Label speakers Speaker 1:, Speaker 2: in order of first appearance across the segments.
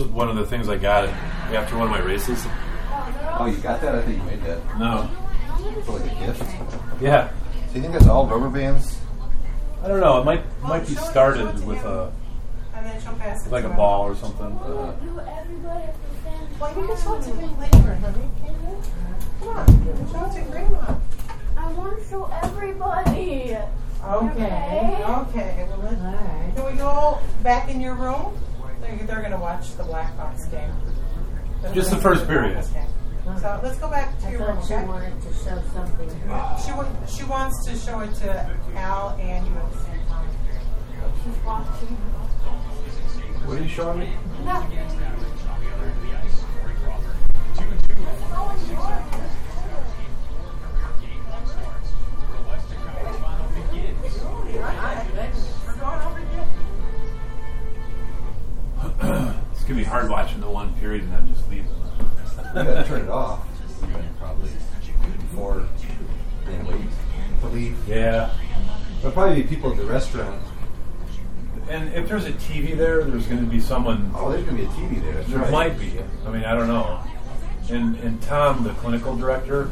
Speaker 1: was one of the things I got after one of my races.
Speaker 2: Oh, you got that? I think you made that.
Speaker 1: No.
Speaker 2: For like a gift?
Speaker 1: Yeah.
Speaker 2: So you think that's all rubber bands?
Speaker 1: I don't know. It might be started with a like a ball or something.
Speaker 3: Well, you can show it to him later, honey. Come on, show it to Grandma.
Speaker 4: I want to show everybody.
Speaker 3: Okay. Well, can we go back in your room? They're going to watch the Blackhawks game.
Speaker 1: Just the first period.
Speaker 3: So let's go back to your room.
Speaker 4: She wanted to show something.
Speaker 3: She wants to show it to Al and you at the same time.
Speaker 4: She's watching.
Speaker 2: What are you showing me?
Speaker 4: No.
Speaker 1: It's gonna be hard watching the one period and then just leaving.
Speaker 2: You gotta turn it off. Probably before they leave.
Speaker 1: Yeah.
Speaker 2: There'll probably be people at the restaurant.
Speaker 1: And if there's a TV there, there's going to be someone.
Speaker 2: Oh, there's going to be a TV there. That's
Speaker 1: There
Speaker 2: right.
Speaker 1: might be. I mean, I don't know. And Tom, the clinical director,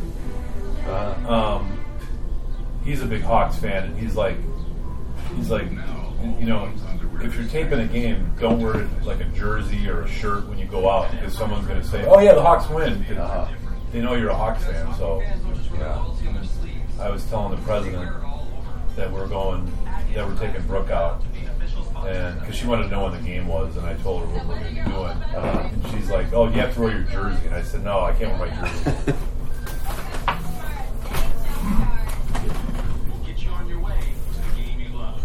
Speaker 1: he's a big Hawks fan, and he's like, you know, if you're taping a game, don't wear like a jersey or a shirt when you go out because someone's going to say, "Oh yeah, the Hawks win." They know you're a Hawks fan. So, yeah. I was telling the president that we're taking Brooke out. And because she wanted to know when the game was, and I told her what we're going to be doing, and she's like, "Oh, you have to wear your jersey." And I said, "No, I can't wear my jersey."
Speaker 5: Get you on your way to the game you love.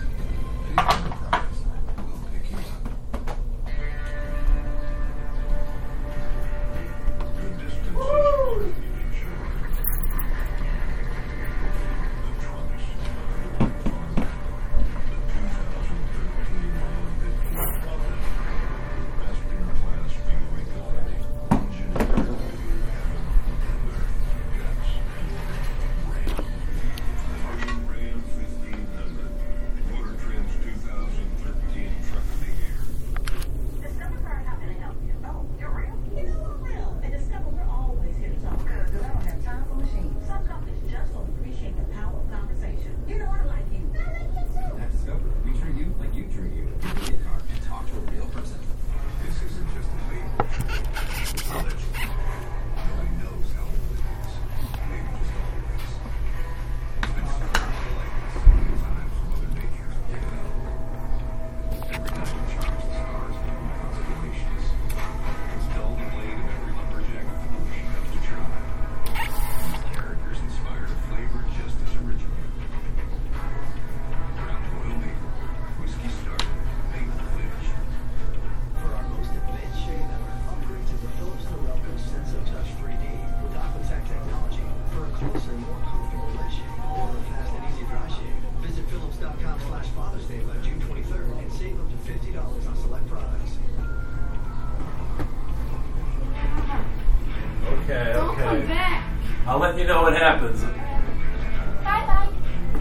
Speaker 1: Okay. I'll let you know what happens.
Speaker 4: Bye-bye.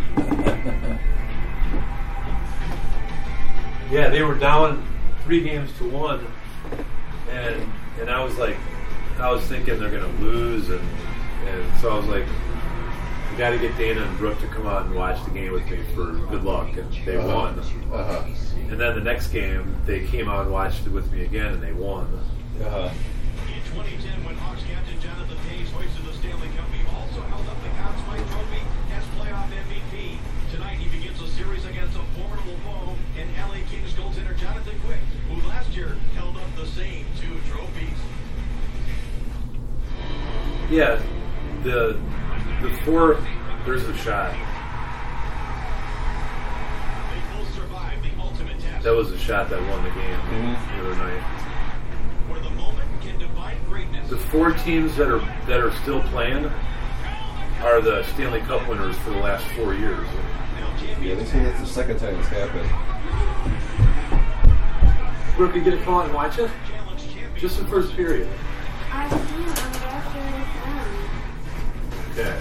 Speaker 1: Yeah, they were down 3-1, and I was like, I was thinking they're going to lose, and so I was like, I got to get Dana and Brooke to come out and watch the game with me for good luck, and they won. And then the next game, they came out and watched it with me again, and they won.
Speaker 5: In 2010, when Hawks captain Jonathan Toews hoisted the Stanley Cup, he also held up the Conn Smythe Trophy as playoff MVP. Tonight, he begins a series against a formidable foe in LA Kings goaltender Jonathan Quick, who last year held up the same 2 trophies.
Speaker 1: Yeah, the 4, there's a shot.
Speaker 5: They both survived the ultimate test.
Speaker 1: That was the shot that won the game the other night.
Speaker 5: Where the moment can define greatness.
Speaker 1: The 4 teams that are still playing are the Stanley Cup winners for the last 4 years.
Speaker 2: Yeah, they say that's the second time it's happened.
Speaker 1: Brooke, you get a call and watch it? Just the first period.
Speaker 4: I can't. I'm after
Speaker 1: Okay.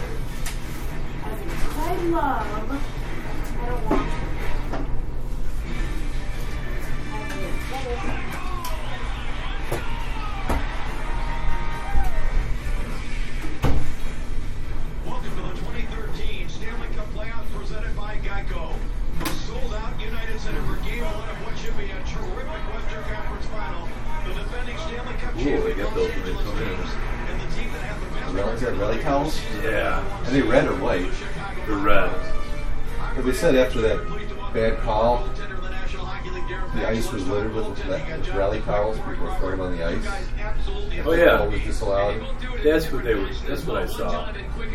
Speaker 4: I love. I don't want to.
Speaker 2: rally towels?
Speaker 1: Yeah.
Speaker 2: Are they red or white?
Speaker 1: They're red.
Speaker 2: But they said after that bad call, the ice was littered with rally towels. People were throwing them on the ice.
Speaker 1: Oh yeah.
Speaker 2: It was disallowed.
Speaker 1: That's what they were. That's what I saw.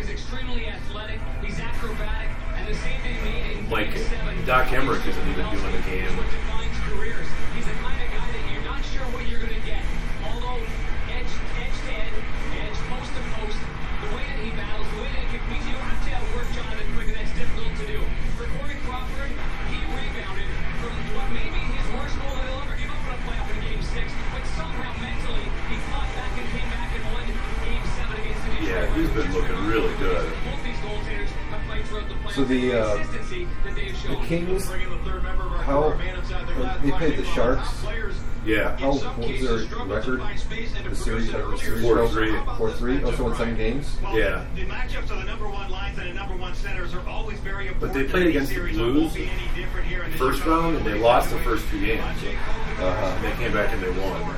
Speaker 1: Like Doc Emmerich isn't even doing the game.
Speaker 5: He's the kind of guy that you're not sure what you're going to get. Although edge to edge, post to post, the way that he battles, the way that he competes, you don't have to outwork Jonathan Quick, and that's difficult to do. For Corey Crawford, he rebounded from what may be his worst goal that he'll ever give up in a playoff in Game 6, but somehow mentally he fought back and came back and won Game 7 against the Detroit.
Speaker 1: Yeah, he's been looking really good.
Speaker 5: Both these goaltenders have played throughout the playoffs.
Speaker 2: So the Kings, how they played the Sharks?
Speaker 1: Yeah.
Speaker 2: How what was their record? The series,
Speaker 1: 4-3.
Speaker 2: 4-3. Oh, so in 7 games.
Speaker 1: Yeah.
Speaker 5: The matchups of the number one lines and the number one centers are always very important.
Speaker 1: But they played against the Blues first round, and they lost the first 2 games. And they came back and they won.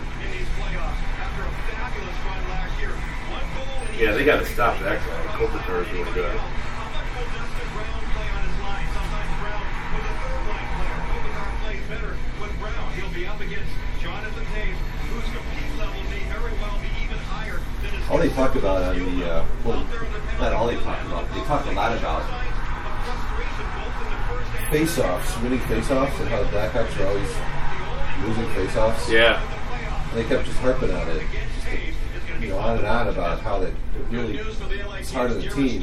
Speaker 1: Yeah, they got to stop that guy. Kopitar is really good.
Speaker 2: All they talk about on the, well, not all they talk about, they talk a lot about face-offs, winning face-offs, and how the Blackhawks are always losing face-offs.
Speaker 1: Yeah.
Speaker 2: And they kept just harping on it, just on and on about how that really it's hard on the team,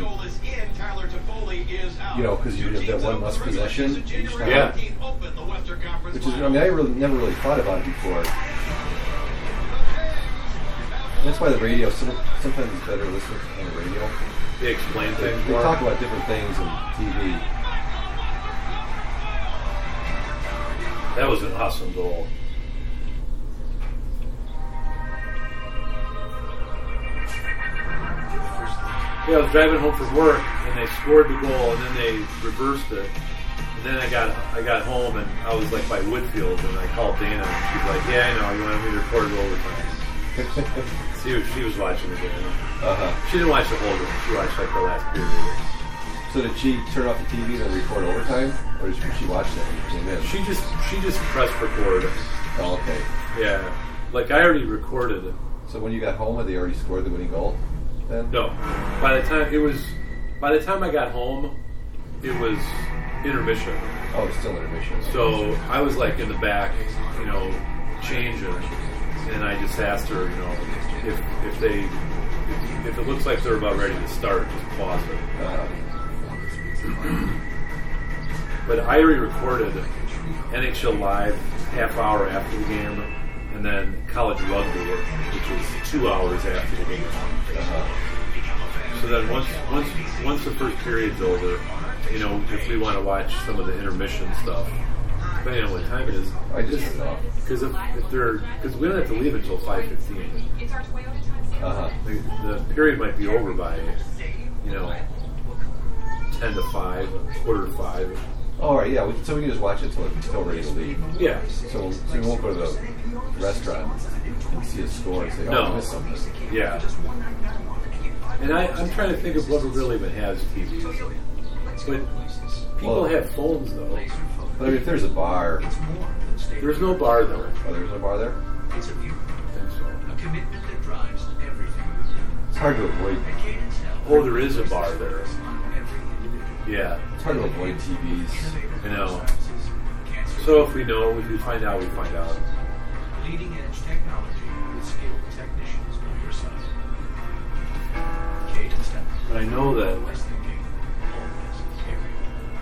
Speaker 2: because you have that one less possession each time.
Speaker 1: Yeah.
Speaker 2: Which is, I mean, I never really thought about it before. That's why the radio, sometimes it's better to listen on the radio.
Speaker 1: They explain things
Speaker 2: They
Speaker 1: more.
Speaker 2: talk about different things on TV.
Speaker 1: That was an awesome goal. Yeah, I was driving home from work, and they scored the goal, and then they reversed it. And then I got home, and I was like by Woodfield, and I called Dana, and she's like, "Yeah, I know. You want me to record it overtime?" She was watching the game. She didn't watch the whole game. She watched like the last period.
Speaker 2: So did she turn off the TV and then record overtime, or did she watch it when she came in?
Speaker 1: She just pressed record.
Speaker 2: Oh, okay.
Speaker 1: Yeah, like I already recorded it.
Speaker 2: So when you got home, had they already scored the winning goal? Then
Speaker 1: No, by the time I got home, it was intermission.
Speaker 2: Oh, it's still intermission.
Speaker 1: So I was like in the back, changing, and I just asked her, if it looks like they're about ready to start, just pause it. But I already recorded NHL Live half hour after the game, and then college rugby, which was 2 hours after the game. So then once the first period's over, if we want to watch some of the intermission stuff, depending on what time it is,
Speaker 2: I just turned it off.
Speaker 1: because we don't have to leave until 5:15. The period might be over by 10 to 5, quarter to 5.
Speaker 2: All right, yeah. So we can just watch it until it's still ready to leave.
Speaker 1: Yeah.
Speaker 2: So we won't go to the restaurant and see a score and say, "Oh,
Speaker 1: No.
Speaker 2: I missed something."
Speaker 1: Yeah. And I'm trying to think of what really even has TVs. But people have phones, though.
Speaker 2: But I mean, if there's a bar,
Speaker 1: There's no bar, though.
Speaker 2: oh, there's no bar there.
Speaker 1: I think so.
Speaker 2: It's hard to avoid.
Speaker 1: Oh, there is a bar there. Yeah,
Speaker 2: It's hard to avoid TVs.
Speaker 1: I know. So if we find out, we find out.
Speaker 5: Leading edge technology with skilled technicians by your side. Kate and Steph.
Speaker 1: But I know that
Speaker 5: Less thinking, always caring.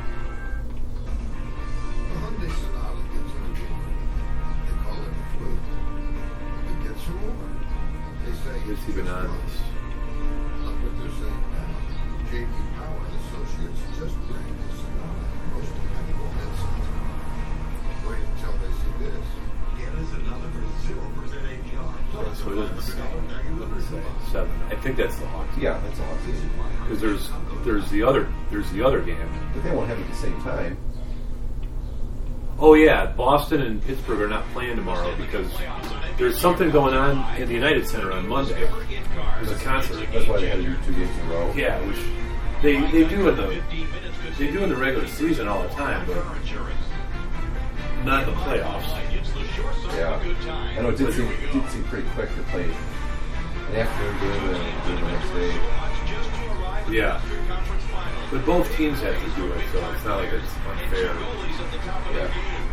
Speaker 6: Monday Sonata gets in a game. They call it a flu. It gets you over. They say
Speaker 1: it's even on this.
Speaker 6: Look what they're saying now. J.P. Power and Associates just ranked the Sonata most dependable medicine. Wait until they see this.
Speaker 5: Get us another 0% APR.
Speaker 1: So it isn't 7. What is that? 7. I think that's the Hawks.
Speaker 2: Yeah, that's all.
Speaker 1: Because there's the other game.
Speaker 2: But they won't have it at the same time.
Speaker 7: Oh yeah, Boston and Pittsburgh are not playing tomorrow because there's something going on in the United Center on Monday. There's a concert.
Speaker 2: That's why they had to do 2 games in a row.
Speaker 7: Yeah, which they do in the regular season all the time, but not in the playoffs.
Speaker 2: Yeah, I know it did seem pretty quick to play an afternoon game and do the next day.
Speaker 7: Yeah, but both teams have to do it, so it's not like it's unfair.
Speaker 2: Yeah.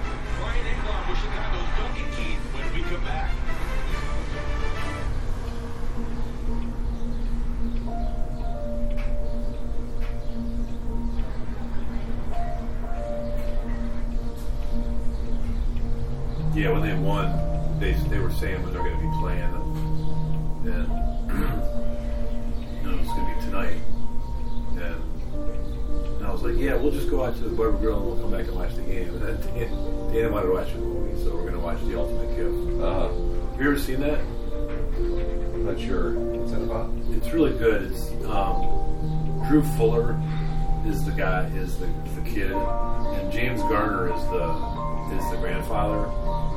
Speaker 7: Yeah, when they won, they were saying when they're going to be playing, and it was going to be tonight. And I was like, yeah, we'll just go out to the Barber Grill and we'll come back and watch the game. And then Dana wanted to watch the movie, so we're going to watch The Ultimate Gift. Have you ever seen that?
Speaker 2: I'm not sure. What's that about?
Speaker 7: It's really good. It's Drew Fuller is the guy, is the kid, and James Garner is the grandfather.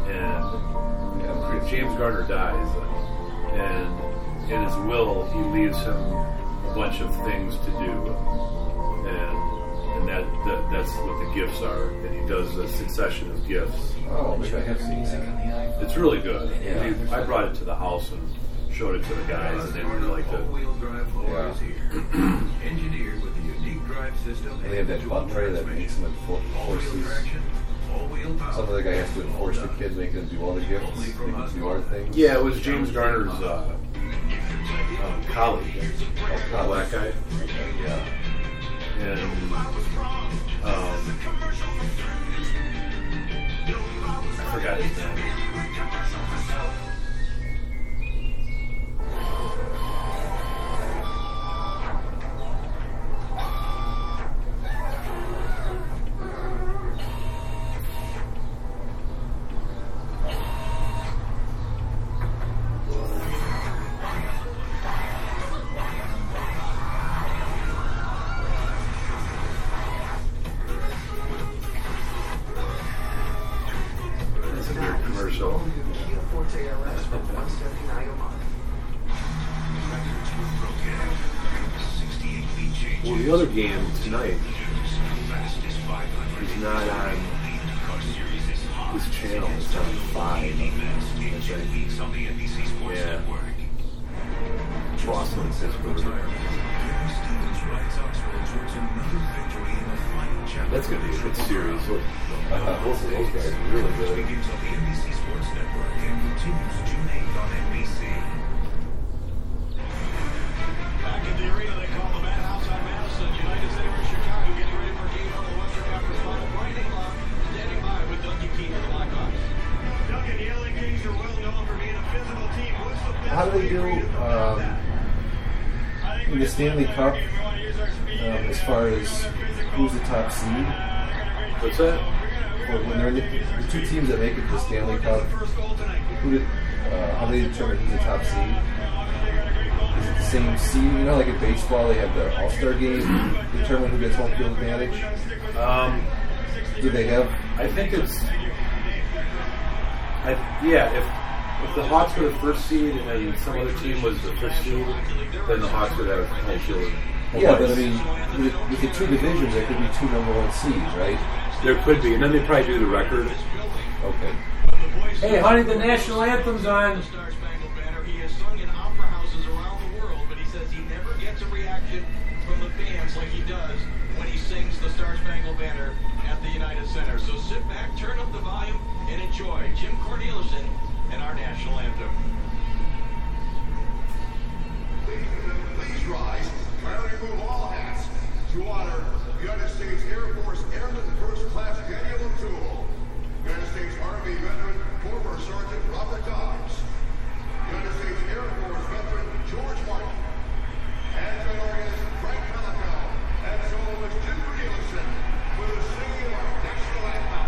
Speaker 7: And James Garner dies, and in his will he leaves him a bunch of things to do, and that's what the gifts are. And he does a succession of gifts.
Speaker 2: Oh, maybe I have seen that.
Speaker 7: It's really good. Yeah. I brought it to the house and showed it to the guys, and they really liked it.
Speaker 2: Yeah.
Speaker 5: Engineered with a unique drive system.
Speaker 2: And they have that butler that makes them enforces. Some other guy has to enforce the kid, making them do all the gifts, make them do our things.
Speaker 7: Yeah, it was James Garner's colleague, a black guy.
Speaker 2: Yeah.
Speaker 7: And I forgot his name. Well, the other game tonight is not on this channel. It's on 5. Yeah. Boston and Pittsburgh. That's going to be a good series. Both of those guys are really good.
Speaker 5: Back in the arena, they call the Madhouse on Madison. United Center in Chicago, getting ready for game 1 of the Western Conference Final. Brian England standing by with Duncan Keith of the Blackhawks. Duncan, the LA Kings are well known for being a physical team. What's the best
Speaker 2: How do they do in the Stanley Cup as far as who's the top seed?
Speaker 7: What's that?
Speaker 2: When they're in the 2 teams that make it to the Stanley Cup, how do they determine who's the top seed? Is it the same seed? You know, like in baseball, they have the All-Star game determine who gets home field advantage. Do they have?
Speaker 7: I think it's. If the Hawks were the first seed and some other team was the first seed, then the Hawks would have home field.
Speaker 2: Yeah, but I mean, with the 2 divisions, there could be 2 number 1 seeds, right?
Speaker 7: There could be, and then they probably do the record.
Speaker 2: Okay.
Speaker 7: Hey, honey, the national anthem's on.
Speaker 5: Star Spangled Banner? He has sung in opera houses around the world, but he says he never gets a reaction from the fans like he does when he sings the Star Spangled Banner at the United Center. So sit back, turn up the volume, and enjoy Jim Cornelison and our national anthem.
Speaker 6: Please rise. Kindly remove all hats to honor United States Air Force Airman First Class Daniel O'Toole, United States Army veteran former Sergeant Robert Dobbs, United States Air Force veteran George Martin, and organist Frank Calico, and soloist Jim Cornelison for the singing of our national anthem.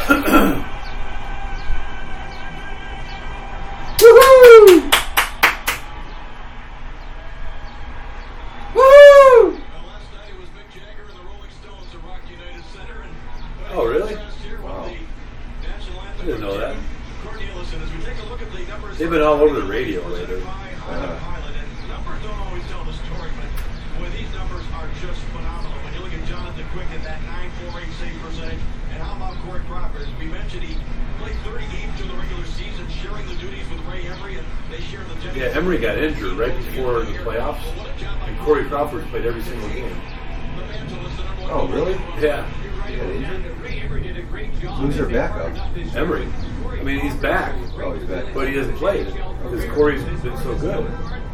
Speaker 2: Woohoo! Woo!
Speaker 7: Oh, really? Wow. I didn't know that. They've been all over the radio lately.
Speaker 5: Numbers don't always tell the story, but boy, these numbers are just phenomenal. When you look at Jonathan Quick at that 9.48 save percentage, and how about Corey Crawford? We mentioned he played 30 games during the regular season, sharing the duties with Ray Emery, and they share the
Speaker 7: Yeah, Emery got injured right before the playoffs, and Corey Crawford played every single game.
Speaker 2: Oh, really?
Speaker 7: Yeah.
Speaker 2: He got injured? Who's their backup?
Speaker 7: Emery. I mean, he's back.
Speaker 2: Oh, he's back.
Speaker 7: But he hasn't played because Corey's been so good.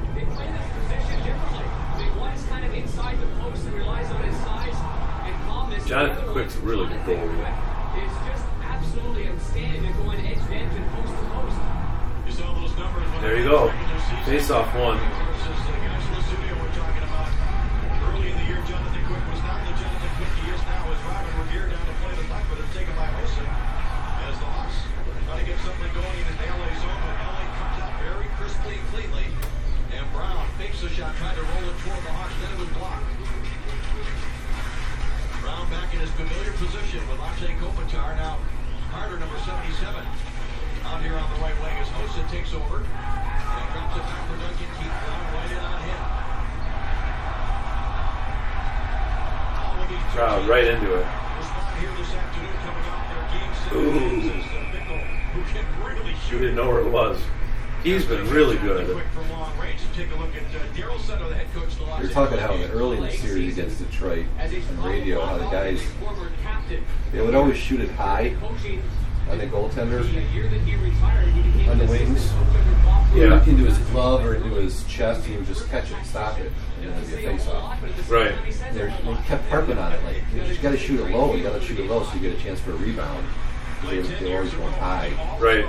Speaker 7: Jonathan Quick's a really good goalie.
Speaker 8: It's just absolutely outstanding at going edge to edge and post to post.
Speaker 7: There you go. Face-off one.
Speaker 5: Early in the year, Jonathan Quick was not the Jonathan Quick he is now as Robin Revere down to play the puck, but it's taken by Olsen. As the Hawks try to get something going in the LA zone, but LA comes out very crisply and cleanly. And Brown fakes the shot, trying to roll it toward the Hawks, then it was blocked. Brown back in his familiar position with Lache Kopitar. Now Carter, number 77, out here on the right wing as Hossa takes over and drops it back for Duncan Keith. Brown right in on him.
Speaker 7: Wow, right into it. You didn't know where it was. He's been really good.
Speaker 2: You're talking how early in the series against Detroit on radio, how the guys, they would always shoot it high on the goaltender, on the wings.
Speaker 7: Yeah.
Speaker 2: Into his glove or into his chest, he would just catch it and stop it, and then it'd be a face-off.
Speaker 7: Right.
Speaker 2: They kept harping on it, like, you just got to shoot it low, you got to shoot it low so you get a chance for a rebound. They're always going high.
Speaker 7: Right.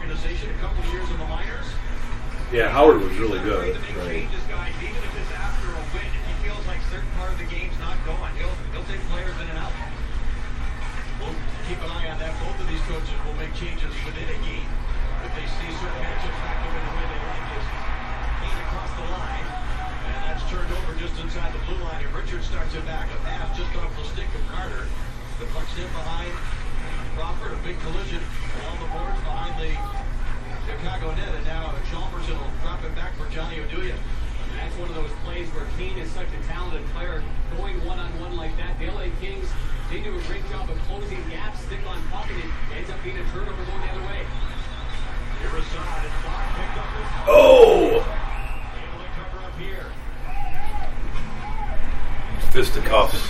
Speaker 7: Yeah, Howard was really good.
Speaker 2: Right.
Speaker 5: Even if it's after a win, if he feels like certain part of the game's not going, he'll take players in and out. We'll keep an eye on that. Both of these coaches will make changes within a game if they see certain matchups not going the way they like it. Kane across the line, and that's turned over just inside the blue line. And Richard starts it back. A pass just off the stick of Carter. The puck's in behind Crawford. A big collision along the boards behind the Chicago net, and now Chalmers will drop it back for Johnny Oduya.
Speaker 8: That's one of those plays where Kane is such a talented player. Going one-on-one like that, the LA Kings, they do a great job of closing gaps, stick on puck, and it ends up being a turnover going the other way.
Speaker 7: Oh! Fisticuffs.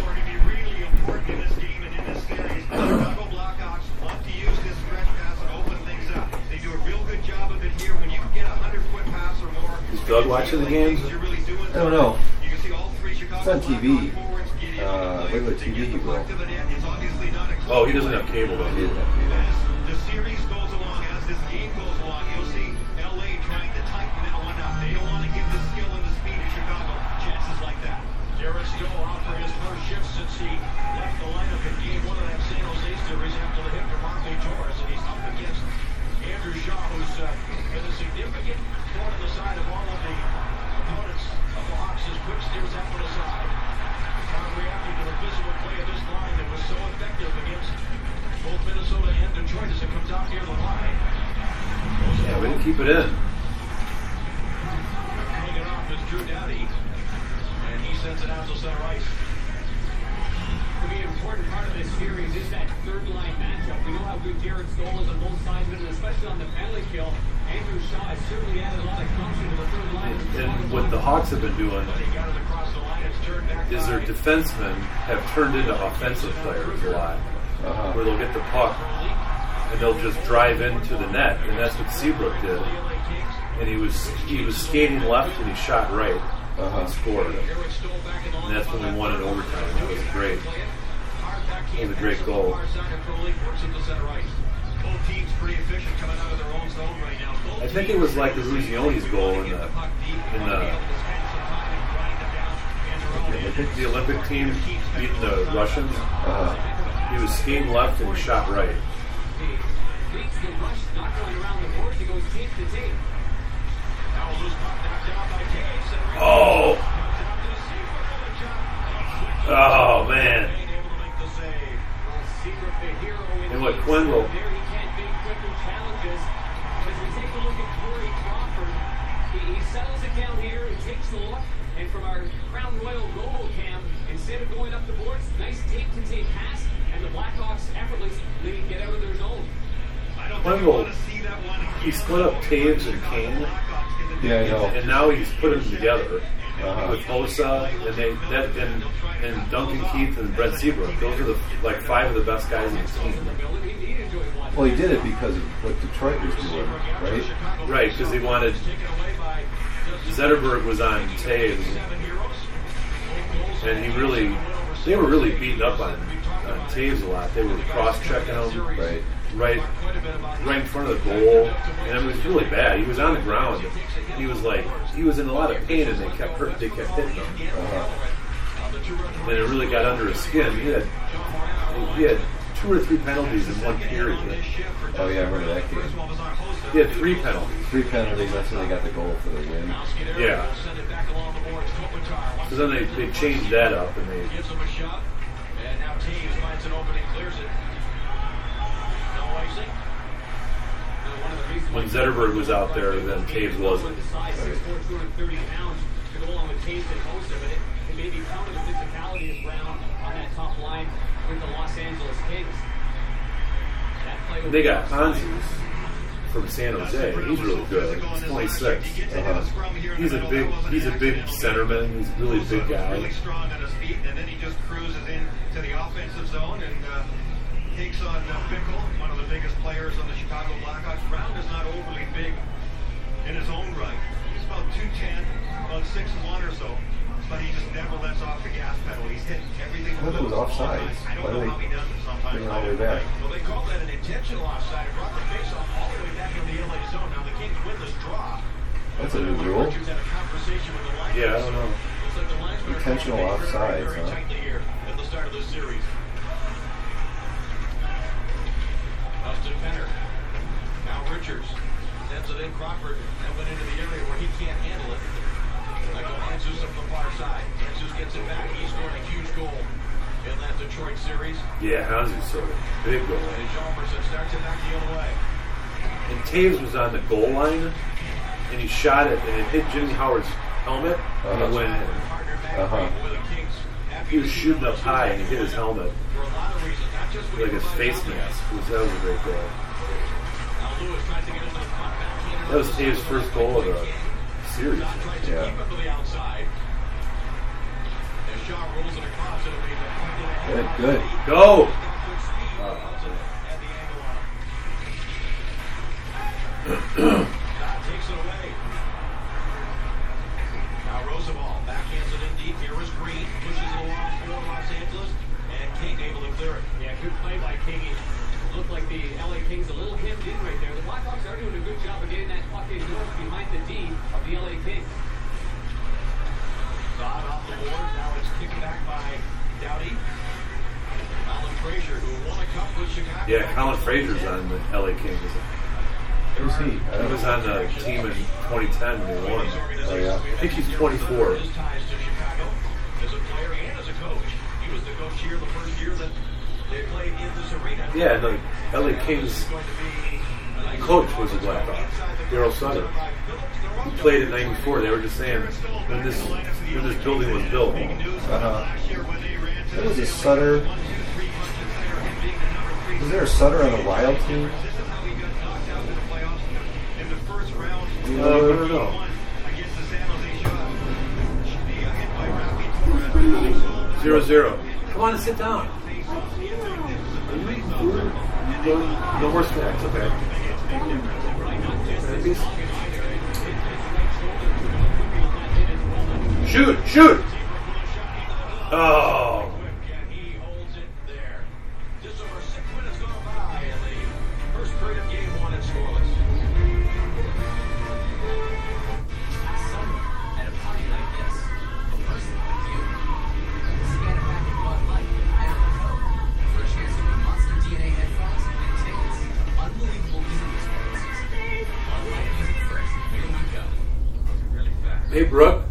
Speaker 5: Chicago Blackhawks love to use this stretch pass and open things up. They do a real good job of it here. When you get a 100-foot pass or more,
Speaker 7: Is Doug watching the games?
Speaker 2: I don't know.
Speaker 5: You can see all three Chicago
Speaker 2: It's on TV. Regular TV he will.
Speaker 7: Oh, he doesn't have cable though.
Speaker 2: He doesn't have cable.
Speaker 5: As the series goes along, as this game goes along, you'll see LA trying to tighten that one up. They don't want to give the skill and the speed of Chicago chances like that. Garrett Stoll out for his first shift since he left the lineup in game one of that San Jose series after the hit from Marque Torres, and he's up against Andrew Shaw, who's been a significant thorn in the side of all of the opponents of the Hawks. His quick steers that one aside. Not reacting to the physical play of this line that was so effective against both Minnesota and Detroit as it comes out near the line.
Speaker 7: Yeah, we didn't keep it in.
Speaker 5: Pulling it off is Drew Doughty, and he sends it out to center ice.
Speaker 8: To be an important part of this series is that third line matchup. We know how good Garrett Stoll is on both sides of it, and especially on the penalty kill. Andrew Shaw has certainly added a lot of caution to the third line.
Speaker 7: And what the Hawks have been doing is their defensemen have turned into offensive players a lot. Where they'll get the puck and they'll just drive into the net, and that's what Seabrook did. And he was skating left and he shot right and scored. And that's when we won in overtime. It was great. It was a great goal. I think it was like the Ruzioni's goal in the Olympic team beating the Russians. He was skating left and he shot right.
Speaker 8: Beats the rush, not going around the boards. He goes tape to tape.
Speaker 5: Now a loose puck knocked down by Taves.
Speaker 7: Oh! Oh, man. And what Quenville...
Speaker 8: There he can't make quicker challenges. As we take a look at Corey Crawford, he settles it down here, he takes the look, and from our Crown Royal Robo Cam, instead of going up the boards, nice tape-to-tape pass, and the Blackhawks effortlessly get out of their zone.
Speaker 7: Quenville, he split up Taves and Kane.
Speaker 2: Yeah, I know.
Speaker 7: And now he's put them together with Hossa and Duncan Keith and Brett Seabrook. Those are the 5 of the best guys in the team.
Speaker 2: Well, he did it because of what Detroit was doing, right?
Speaker 7: Right, because they wanted... Zetterberg was on Taves, and they were really beating up on Taves a lot. They were cross-checking him right in front of the goal, and it was really bad. He was on the ground. He was in a lot of pain, and they kept hitting him. And it really got under his skin. He had 2 or 3 penalties in one period.
Speaker 2: Oh yeah, I remember that game.
Speaker 7: He had 3 penalties.
Speaker 2: 3 penalties, that's when they got the goal for the win.
Speaker 7: Yeah. So then they changed that up, and they...
Speaker 5: Gives him a shot, and now Taves finds an opening, clears it. No icing.
Speaker 7: When Zetterberg was out there, then Taves wasn't.
Speaker 8: 230 pounds to go along with Taves and Hossa, but it maybe counted the physicality of Brown on that top line with the Los Angeles Kings.
Speaker 7: They got Hansi's from San Jose. He's really good. He's 26. He's a big centerman. He's a really big guy.
Speaker 5: Really strong on his feet, and then he just cruises into the offensive zone and takes on Bickle, one of the biggest players on the Chicago Blackhawks. Brown is not overly big in his own right. He's about 210, about 6'1" or so. But he just never lets off the gas pedal. He's hitting everything.
Speaker 2: I thought it was offside.
Speaker 5: I don't know how he does it sometimes.
Speaker 2: Bring it all the way back.
Speaker 5: Well, they call that an intentional offside. It brought the faceoff all the way back in the LA zone. Now the Kings win this draw.
Speaker 2: That's a new rule.
Speaker 5: Richards had a conversation with the linesman.
Speaker 7: Yeah, I don't know.
Speaker 5: Looks like the linesmen are
Speaker 2: Intentional
Speaker 5: playing
Speaker 2: offsides,
Speaker 5: very
Speaker 2: huh?
Speaker 5: tightly here at the start of this series. Dustin Penner. Now Richards sends it in. Crawford and went into the area where he can't handle it. Michael Jesus up the far side. Jesus gets it back. He scored a huge goal in that Detroit series.
Speaker 7: Yeah, Hansi's sort of big goal.
Speaker 5: And Jalmerson starts it back the other way.
Speaker 7: And Taves was on the goal line, and he shot it, and it hit Jimmy Howard's helmet, and it went in. He was shooting up high, and he hit his helmet.
Speaker 5: For a lot of reasons, not just
Speaker 7: Like his face mask. That was a great goal.
Speaker 5: Now Lewis tries to get into the front back.
Speaker 7: That was Taves' first goal of the series.
Speaker 5: Tries to keep it to the outside. As Shaw rolls it across, it'll be the
Speaker 2: Good.
Speaker 7: Go!
Speaker 5: at the angle on him. Takes it away. Now Roosevelt backhands it in deep. Here is Green. Pushes it along for Los Angeles. And King able to clear it.
Speaker 8: Yeah, good play by King. It looked like the LA Kings a little hemmed in right there. The Blackhawks are doing a good job of getting that puck in north behind the D of the LA Kings.
Speaker 5: Dodd off the board. Now it's kicked back by Doughty. Colin Frazier, who won a cup with Chicago.
Speaker 7: Yeah, Colin Frazier's on the LA Kings.
Speaker 2: Who's he?
Speaker 7: He was on the team in 2010 when they won.
Speaker 2: Oh, yeah.
Speaker 7: I think he's 24.
Speaker 5: His ties to Chicago as a player and as a coach. He was the coach here the first year that they played in this arena.
Speaker 7: Yeah, the LA Kings coach was a Blackhawk, Daryl Sutter. He played in '94. They were just saying when this building was built.
Speaker 2: There was a Sutter. Was there a Sutter on the Wild team?
Speaker 7: I don't know. 0-0. Come on and sit down. No more snacks, okay? Shoot! Oh.
Speaker 5: And he holds it there. Just over 6 minutes gone by in the first period of game one and scoreless.
Speaker 9: At a party like this, a person like you, scan it back in Bud Light, Iron Coke, for a chance to
Speaker 7: Hey, Brooke.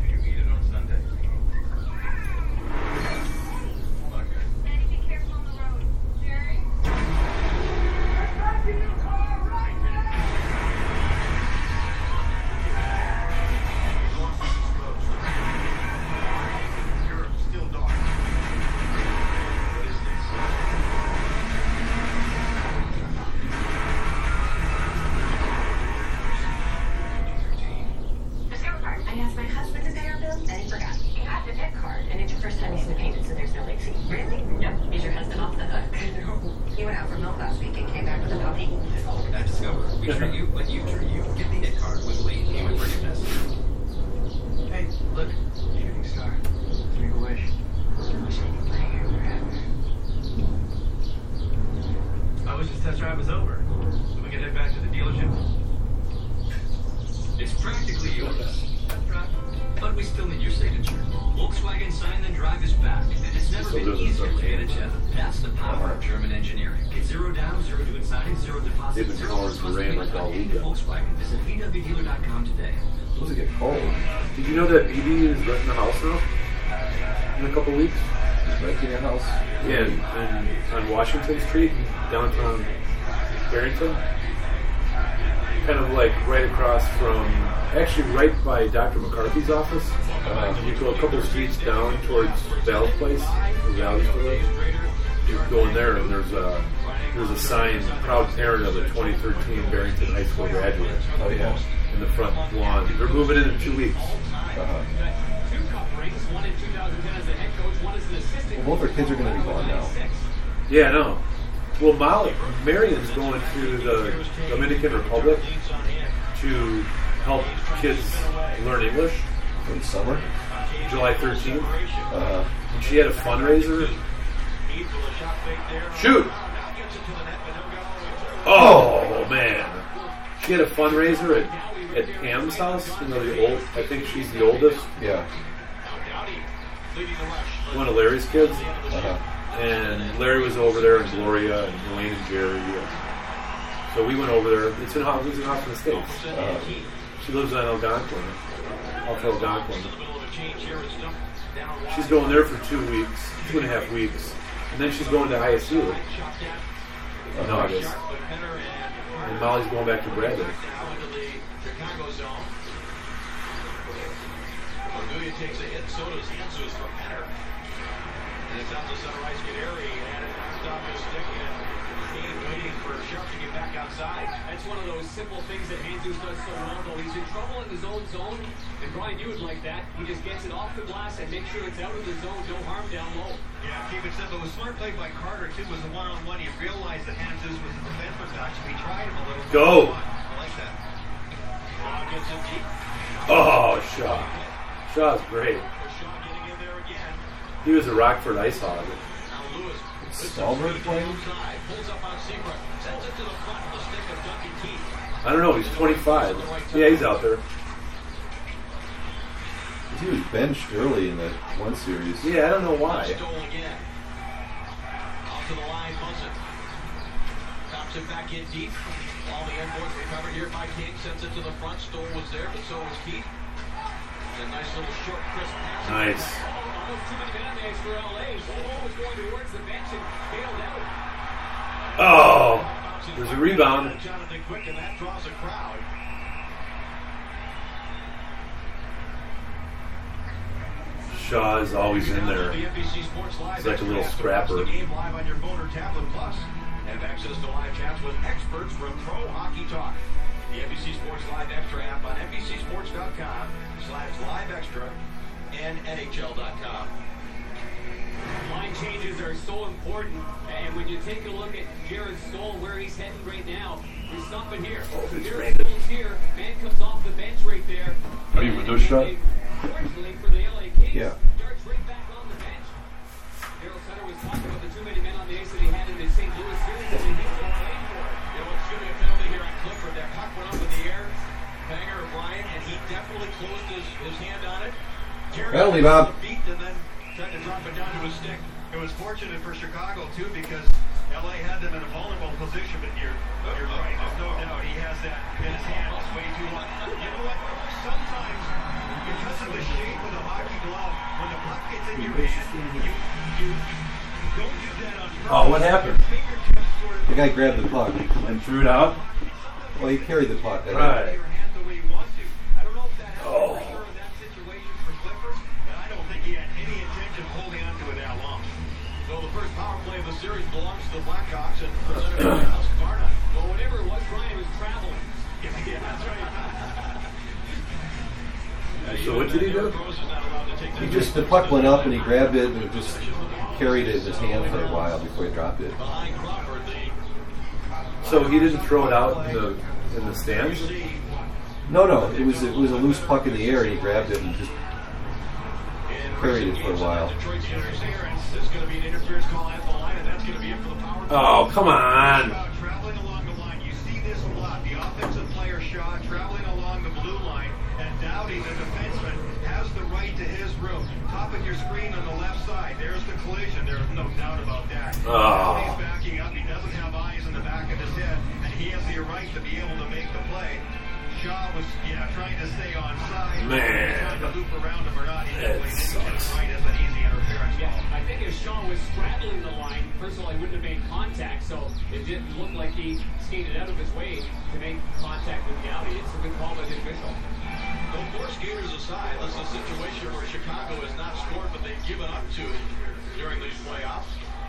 Speaker 7: Did you know that EB is renting a house now? In a couple weeks?
Speaker 2: Renting a house?
Speaker 7: Yeah, on Washington Street, downtown Barrington. Kind of like right across from, actually right by Dr. McCarthy's office. You go a couple of streets down towards Val's place, where Val used to live. You go in there and there's a sign, proud parent of a 2013 Barrington High School graduate.
Speaker 2: Oh yeah.
Speaker 7: In the front lawn. They're moving in 2 weeks.
Speaker 2: Well, both our kids are going to be gone now.
Speaker 7: Yeah, I know. Well, Marion's going to the Dominican Republic to help kids learn English.
Speaker 2: For the summer?
Speaker 7: July 13th. And she had a fundraiser. Shoot! Oh, man. She had a fundraiser at Pam's house. You know, the old. I think she's the oldest.
Speaker 2: Yeah.
Speaker 7: One of Larry's kids. And Larry was over there, and Gloria, and Elaine, and Jerry. So we went over there. It's in house in the States. She lives on Algonquin, off Algonquin. She's going there for 2 weeks, 2.5 weeks, and then she's going to ISU in August. And Molly's going back to Bradley.
Speaker 5: Agulia takes a hit, so does Jesus from Penner. And it's out to center ice, Gary, and it knocks off his stick, and he's waiting for Sharp to get back outside.
Speaker 8: That's one of those simple things that Jesus does so well, though. He's in trouble in his own zone, and Brian, you would like that. He just gets it off the glass and makes sure it's out of the zone, no harm down low.
Speaker 5: Yeah, keep it simple. It was smart play by Carter, too, was a one-on-one. He realized that Jesus was the defensive touch, so he tried him a little bit.
Speaker 7: Go!
Speaker 5: I like that. Gets it deep.
Speaker 7: Oh, Shaw. Shaw's great. He was a Rockford Ice Hog.
Speaker 2: Stallberg playing?
Speaker 7: I don't know. He's 25. Yeah, he's out there.
Speaker 2: He was benched early in that one series.
Speaker 7: Yeah, I don't know why.
Speaker 5: Off to the line, Munson. Pops it back in deep. All the endboards recovered here by King. Sends it to the front. Stoll was there, but so was Keith. A nice little short, crisp pass.
Speaker 7: Nice.
Speaker 8: Almost too many man for LA. Ball was going towards the bench and bailed out.
Speaker 7: Oh, there's a rebound.
Speaker 5: Jonathan Quick, and that draws a crowd.
Speaker 7: Shaw is always in there. He's like a little scrapper.
Speaker 5: Game live on your phone or tablet plus. Have access to live chats with experts from Pro Hockey Talk. The NBC Sports Live Extra app on NBCSports.com/live-extra and NHL.com.
Speaker 8: Line changes are so important, and when you take a look at Jared Stoll, where he's heading right now, he's stopping here. Jared Stoll's here, man comes off the bench right there.
Speaker 1: Are you window shut?
Speaker 8: Fortunately for the LA Kings,
Speaker 2: Yeah.
Speaker 8: starts right back on the bench. Daryl Sutter was talking about the too many men on the ice that he had in the St. Louis series, and he needs to play for it.
Speaker 5: You know what's shooting a penalty here on Clifford. That puck went up in the air. Banger O'Brien, and he definitely closed his hand on it. Jared
Speaker 2: Penalty, Bob.
Speaker 5: Beat and then tried to drop it down to his stick. It was fortunate for Chicago, too, because LA had them in a vulnerable position, but you're right. There's no doubt he has that in his hand way too long. You know what? Sometimes, because of the shape of the hockey glove, when the puck gets in your hand, you don't do that on purpose.
Speaker 1: Oh, what happened?
Speaker 2: The guy grabbed the puck.
Speaker 1: And threw it out?
Speaker 2: Well, he carried the puck.
Speaker 1: Right.
Speaker 5: I don't know if that happened
Speaker 1: Oh.
Speaker 5: for sure in that situation for Clippers, but I don't think he had any intention of holding on to it that long. So the first power play of the series belongs to the Blackhawks and presented by Husqvarna.
Speaker 8: Well, whatever it was, Ryan was traveling.
Speaker 5: Yeah, that's right.
Speaker 7: So what did he do?
Speaker 2: He just, the puck went up and he grabbed it and just carried it in his hand for a while before he dropped it.
Speaker 5: Behind Crawford,
Speaker 7: So he didn't throw it out in the stands?
Speaker 2: No, it was a loose puck in the air and he grabbed it and just carried it for a while.
Speaker 5: Detroit's interference. There's going to be an interference call at the line, and that's going to be it for the power play.
Speaker 7: Oh, come on.
Speaker 5: Traveling along the line, you see this a lot. The offensive player Shaw traveling along the blue line, and Doughty, the defenseman, has the right to his room. Top of your screen on the left side, there's the collision. There's no doubt about that. Doughty's backing up. He doesn't have eyes in the back of his head, and he has the right to be able to make the play. Shaw was, trying to stay on side.
Speaker 7: Man.
Speaker 5: Trying to loop around him or not. He
Speaker 7: That
Speaker 5: definitely didn't get it
Speaker 7: sucks.
Speaker 5: right as an easy interference
Speaker 8: Yeah,
Speaker 5: call.
Speaker 8: I think if Shaw was straddling the line, first of all, he wouldn't have made contact, so it didn't look like he skated out of his way to make contact with Gowdy. It's a good call by the official.
Speaker 5: Well, four skaters aside, this is a situation where Chicago has not scored, but they've given up two during these playoffs.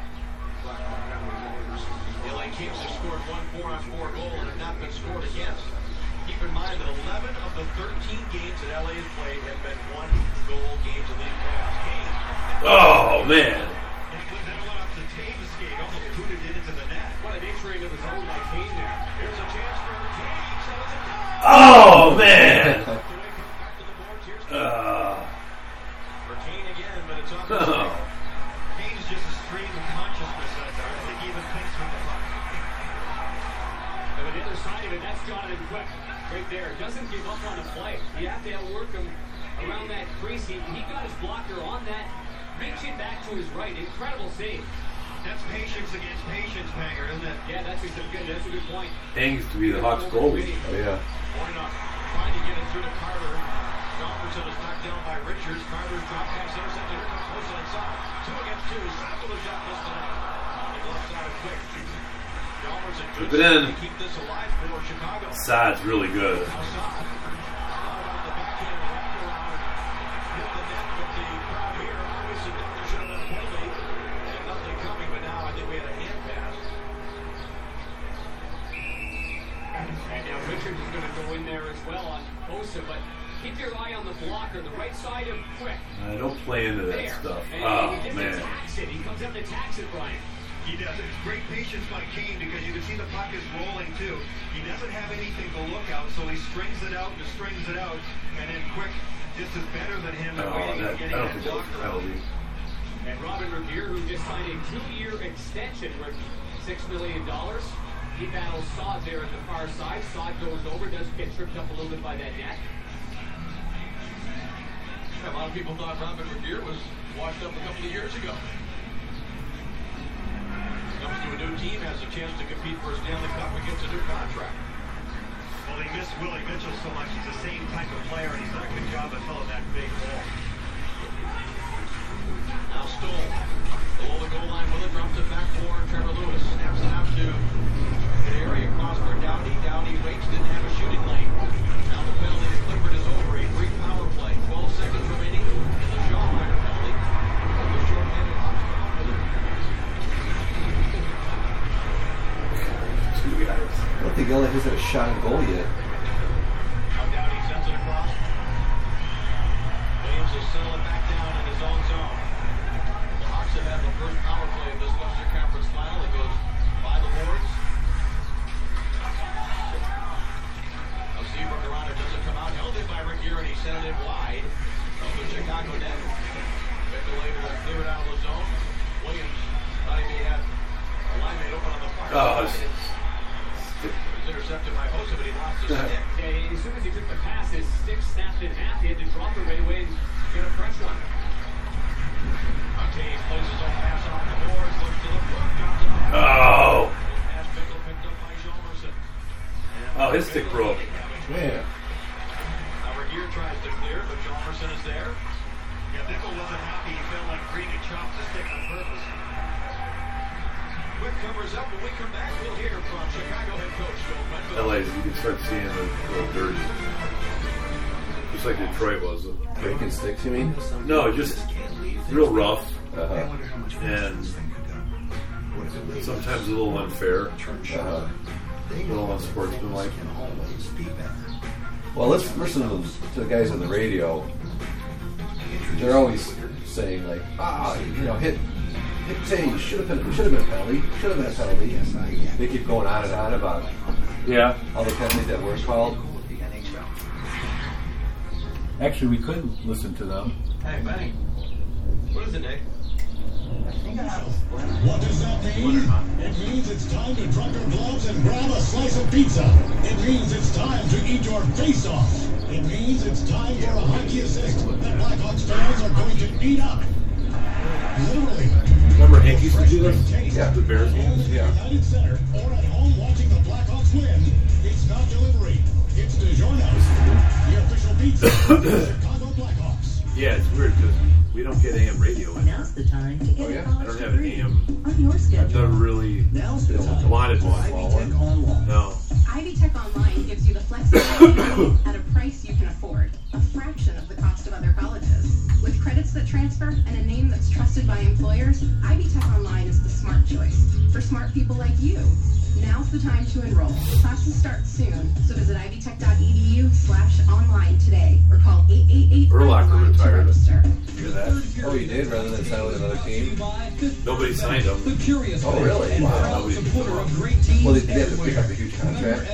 Speaker 5: The LA Kings have scored one 4-on-4 goal and have not been scored against. Keep in mind that 11 of the 13 games that LA has played have been one-goal games in these playoffs. Kane.
Speaker 7: Oh, man.
Speaker 5: And he then went up to Taves' skate, almost booted it into the net.
Speaker 8: What an entry into the zone by Kane there.
Speaker 5: Here's a chance for Kane. So it's a goal.
Speaker 7: Oh, man.
Speaker 5: Back to the boards. Here's for Kane again, but it's off the
Speaker 7: Oh.
Speaker 5: Kane's just a stream of consciousness out there. I think he even thinks with the puck.
Speaker 8: And on the other side of it, that's Jonathan Quick right there. Doesn't give up on a play. You have to outwork him around that crease. He got his blocker on that. Reach it back to his right. Incredible save.
Speaker 5: That's patience against patience, Panger, isn't it?
Speaker 8: Yeah, that's a good point.
Speaker 7: Hangs to be the Hawks goalie.
Speaker 2: Oh, yeah.
Speaker 5: Warnock trying to get it through to Carter. Alfredson is knocked down by Richards. Carter's drop pass intercepted. Here comes Wilson inside. 2 against 2. Shot to the shot. List it out. On the left side of Quick. Chalmers in good
Speaker 7: Keep it in.
Speaker 5: to keep this alive for Chicago.
Speaker 7: Saad's really good.
Speaker 5: Now Saad. Out the backhand wraparound. Hit the net, but the crowd here obviously thought there should have been a penalty. And nothing coming, but now I think we had a hand pass.
Speaker 8: And now Richards is going to go in there as well on Bosa, but keep your eye on the blocker, the right side of Quick.
Speaker 7: I don't play into that
Speaker 8: There.
Speaker 7: stuff.
Speaker 8: And
Speaker 7: Oh,
Speaker 8: he just
Speaker 7: man.
Speaker 8: attacks it. He comes up and attacks it, Brian.
Speaker 5: He does. It's great patience by Kane because you can see the puck is rolling too. He doesn't have anything to look out, so he strings it out and strings it out, and then Quick just is better than him at
Speaker 7: Oh,
Speaker 5: waiting
Speaker 7: that,
Speaker 5: and
Speaker 7: I
Speaker 5: getting
Speaker 7: don't
Speaker 5: that
Speaker 7: think that was
Speaker 5: blocker
Speaker 7: a
Speaker 5: out.
Speaker 7: penalty.
Speaker 8: And Robin Revere, who just signed a 2-year extension worth $6 million. He battles Saad there at the far side. Saad goes over, does get tripped up a little bit by that net.
Speaker 5: A lot of people thought Robin Revere was washed up a couple of years ago. Comes to a new team, has a chance to compete for a Stanley Cup and gets a new contract. Well, they miss Willie Mitchell so much. He's the same type of player, and he's done a good job of filling that big hole. Now Stoll, below the goal line with it, drops it back for Trevor Lewis. Snaps it out to an area across for Doughty. Doughty waits, didn't have a shooting lane. Now the penalty to Clifford is over. A brief power play. 12 seconds remaining. And the Shaw minor penalty. The short-handed Hawks come out with it.
Speaker 7: Two guys.
Speaker 2: I don't think LA has had a shot on goal yet.
Speaker 5: Now Doughty sends it across. Williams will settle it back down in his own zone. The Hawks have had the first power play of this Western Conference final. It goes by the boards. Now Seabrook around it doesn't come out. Held it by Rick Gear, and he sent it in wide of the Chicago net. Bickle able to clear it out of the zone. Williams thought he may have a line made open on the far
Speaker 7: Oh,
Speaker 5: side. It was intercepted by Hossa, but he lost his stick.
Speaker 8: Yeah, as soon as he took the pass, his stick snapped in half. He had to drop it right away and get a fresh one.
Speaker 5: Taves places a pass off the boards, looks to the front, got the pass.
Speaker 7: Oh!
Speaker 5: Pass picked up by Jalmerson.
Speaker 7: Oh, his stick broke.
Speaker 2: Man.
Speaker 5: Now Regier tries to clear, but Jalmerson is there.
Speaker 6: Yeah, Nickel wasn't happy. He felt like Green had chopped the stick on purpose.
Speaker 5: Quick covers up. When we come back, we'll hear from Chicago head coach Phil Penfield.
Speaker 7: LA, you can start seeing a little dirty. Just like Detroit was.
Speaker 2: Breaking sticks, you mean?
Speaker 7: No, just real rough
Speaker 2: Uh-huh.
Speaker 7: and sometimes a little unfair,
Speaker 2: Uh-huh.
Speaker 7: a little unsportsmanlike.
Speaker 2: Well, let's listen to the guys on the radio. They're always saying, like, hit Taves, should have been a penalty. They keep going on and on about all the penalties that were called.
Speaker 1: Actually, we could listen to them.
Speaker 5: Hey, Benny. What is it, Nick?
Speaker 9: What does that mean? It means it's time to drop your gloves and grab a slice of pizza. It means it's time to eat your face off. It means it's time for a hockey assist that Blackhawks fans are going to eat up. Literally.
Speaker 7: Remember Hank used to do this?
Speaker 2: Yeah.
Speaker 7: The Bears games?
Speaker 2: Yeah.
Speaker 9: United Center or at home watching the Blackhawks win. It's not delivery. It's DiGiorno. The official pizza of the Chicago Blackhawks.
Speaker 7: Yeah, it's weird because we don't get AM radio anymore.
Speaker 10: Now's the time to get
Speaker 2: Oh, yeah?
Speaker 10: a
Speaker 7: I
Speaker 10: college
Speaker 7: don't have an
Speaker 10: degree
Speaker 7: AM.
Speaker 10: on your
Speaker 7: I've
Speaker 10: schedule.
Speaker 7: never really
Speaker 10: Now's the time.
Speaker 7: wanted one.
Speaker 10: Ivy Tech Online.
Speaker 7: No.
Speaker 4: Ivy Tech Online gives you the flexibility at a price you can afford, a fraction of the cost of other colleges. With credits that transfer and a name that's trusted by employers, Ivy Tech Online is the smart choice for smart people like you. Now's the time to enroll. Classes start soon, so visit ivytech.edu/online today or call 888
Speaker 7: Urlacher retired.
Speaker 4: register.
Speaker 7: Hear that?
Speaker 2: Oh, you did, rather than sign with another team?
Speaker 7: Nobody signed him.
Speaker 2: Oh, really? Wow.
Speaker 7: Nobody did them.
Speaker 2: Well, they have to pick up a huge contract.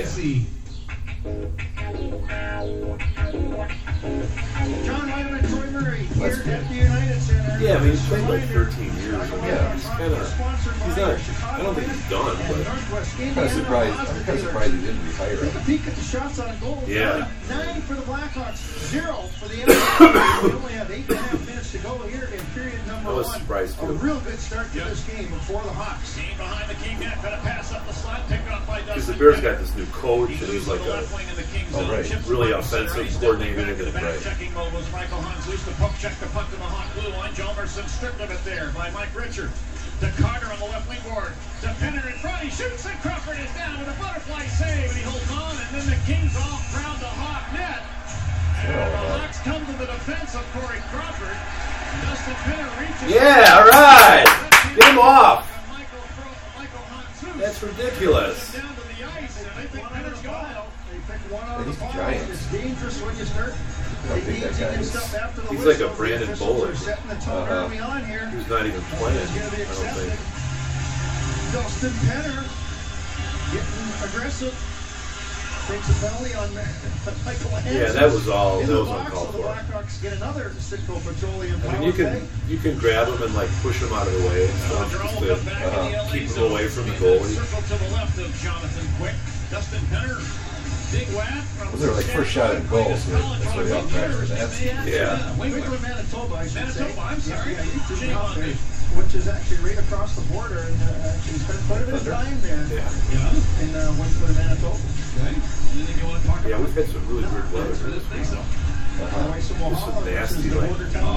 Speaker 6: John Ryder and Troy Murray
Speaker 2: That's
Speaker 6: here
Speaker 2: good.
Speaker 6: at the United Center.
Speaker 7: Yeah, I mean, he's played like 13 years.
Speaker 2: Yeah.
Speaker 7: He's kind of, he's not, I don't think he's done, but
Speaker 2: I'm kind of surprised he didn't retire.
Speaker 6: Take a peek at the shots on goal.
Speaker 7: Yeah.
Speaker 6: 9 for the Blackhawks, 0 for the NFL. We only have 8.5 minutes to go here in period number
Speaker 7: I was
Speaker 6: 1.
Speaker 7: surprised,
Speaker 6: A
Speaker 7: too.
Speaker 6: real good start to this game for the Hawks. Game behind the King net, got a pass up the slot, picked up by
Speaker 7: because the
Speaker 6: Dustin
Speaker 7: Bears
Speaker 6: Penner.
Speaker 7: got this new coach, and he's like a really offensive coordinator.
Speaker 6: Right. Checking mode was Michael Hans loose the puck, check the puck to the Hawk blue line. Jalmerson stripped of it there by Mike Richards. To Carter on the left wing board. To Penner in front. He shoots and Crawford is down with a butterfly save. And he holds on. And then the Kings all crowd the Hawk net. And the Hawks come to the defense of Corey Crawford. Dustin Penner reaches.
Speaker 7: Yeah, all right. Get him off.
Speaker 6: Michael Hans
Speaker 7: That's ridiculous.
Speaker 6: down to the ice. And I think Penner's gone. They pick one out of
Speaker 2: He's
Speaker 6: the ball.
Speaker 2: giant.
Speaker 6: It's dangerous when you start.
Speaker 2: How big that guy is.
Speaker 7: He's like a Brandon Bullock.
Speaker 6: Setting the tone early on here.
Speaker 7: He's not even playing,
Speaker 6: It's gonna be
Speaker 7: I don't
Speaker 6: accepted.
Speaker 7: think.
Speaker 6: Dustin Penner getting aggressive. Takes a penalty on Michael Hansen.
Speaker 7: Yeah, that was all.
Speaker 6: In
Speaker 7: That
Speaker 6: the
Speaker 7: was
Speaker 6: box,
Speaker 7: uncalled
Speaker 6: so the
Speaker 7: for.
Speaker 6: Blackhawks get another Citgo Petroleum
Speaker 7: I mean,
Speaker 6: power
Speaker 7: you can grab him and like push him out of the way and stuff just to keep him away from the goalie.
Speaker 6: Circle to the left of Jonathan Quick. Dustin Penner. Big whack from
Speaker 2: Well, they were like first shot at goal, so that's why they all crashed for that.
Speaker 7: Yeah.
Speaker 6: Winkler, Manitoba, I should say.
Speaker 5: Manitoba, I'm sorry.
Speaker 6: Yeah, you took off there, which is actually right across the border, and actually spent quite a bit of time there in Winkler, Manitoba.
Speaker 5: Anything you want to talk
Speaker 7: Yeah,
Speaker 5: about?
Speaker 7: we've had some really weird weather
Speaker 5: For
Speaker 7: this
Speaker 5: this
Speaker 7: week.
Speaker 5: thing, though.
Speaker 6: There's
Speaker 7: some nasty, like,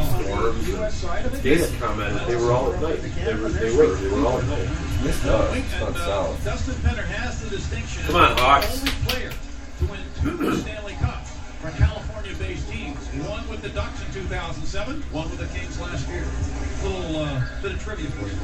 Speaker 7: storms. Dana commented they were all at night. They were all at night.
Speaker 2: Missed us. It's not south.
Speaker 5: Dustin Penner has the distinction
Speaker 7: Come on,
Speaker 5: as
Speaker 7: Hawks.
Speaker 5: the only player to win 2 Stanley Cups for California-based teams. One with the Ducks in 2007, one with the Kings last year. Little bit of trivia for you.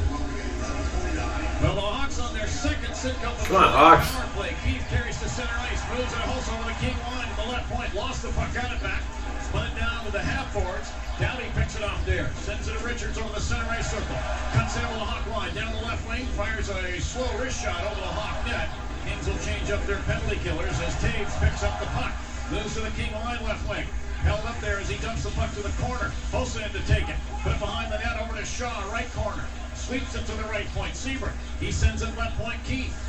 Speaker 5: Well, the Hawks on their second Citgo
Speaker 7: Come on, Hawks.
Speaker 5: power play. Keith carries to center ice, moves it also on the King line to the left point, lost the puck, got it back, spun it down to the half forwards. Downey picks it off there, sends it to Richards over the center ice circle, cuts out with the Hawk line down the left wing, fires a slow wrist shot over the Hawk net. Kings will change up their penalty killers as Taves picks up the puck, moves to the King line left wing. Held up there as he dumps the puck to the corner. Hossa in to take it. Put it behind the net over to Shaw, right corner. Sweeps it to the right point. Seabrook. He sends it left point. Keith.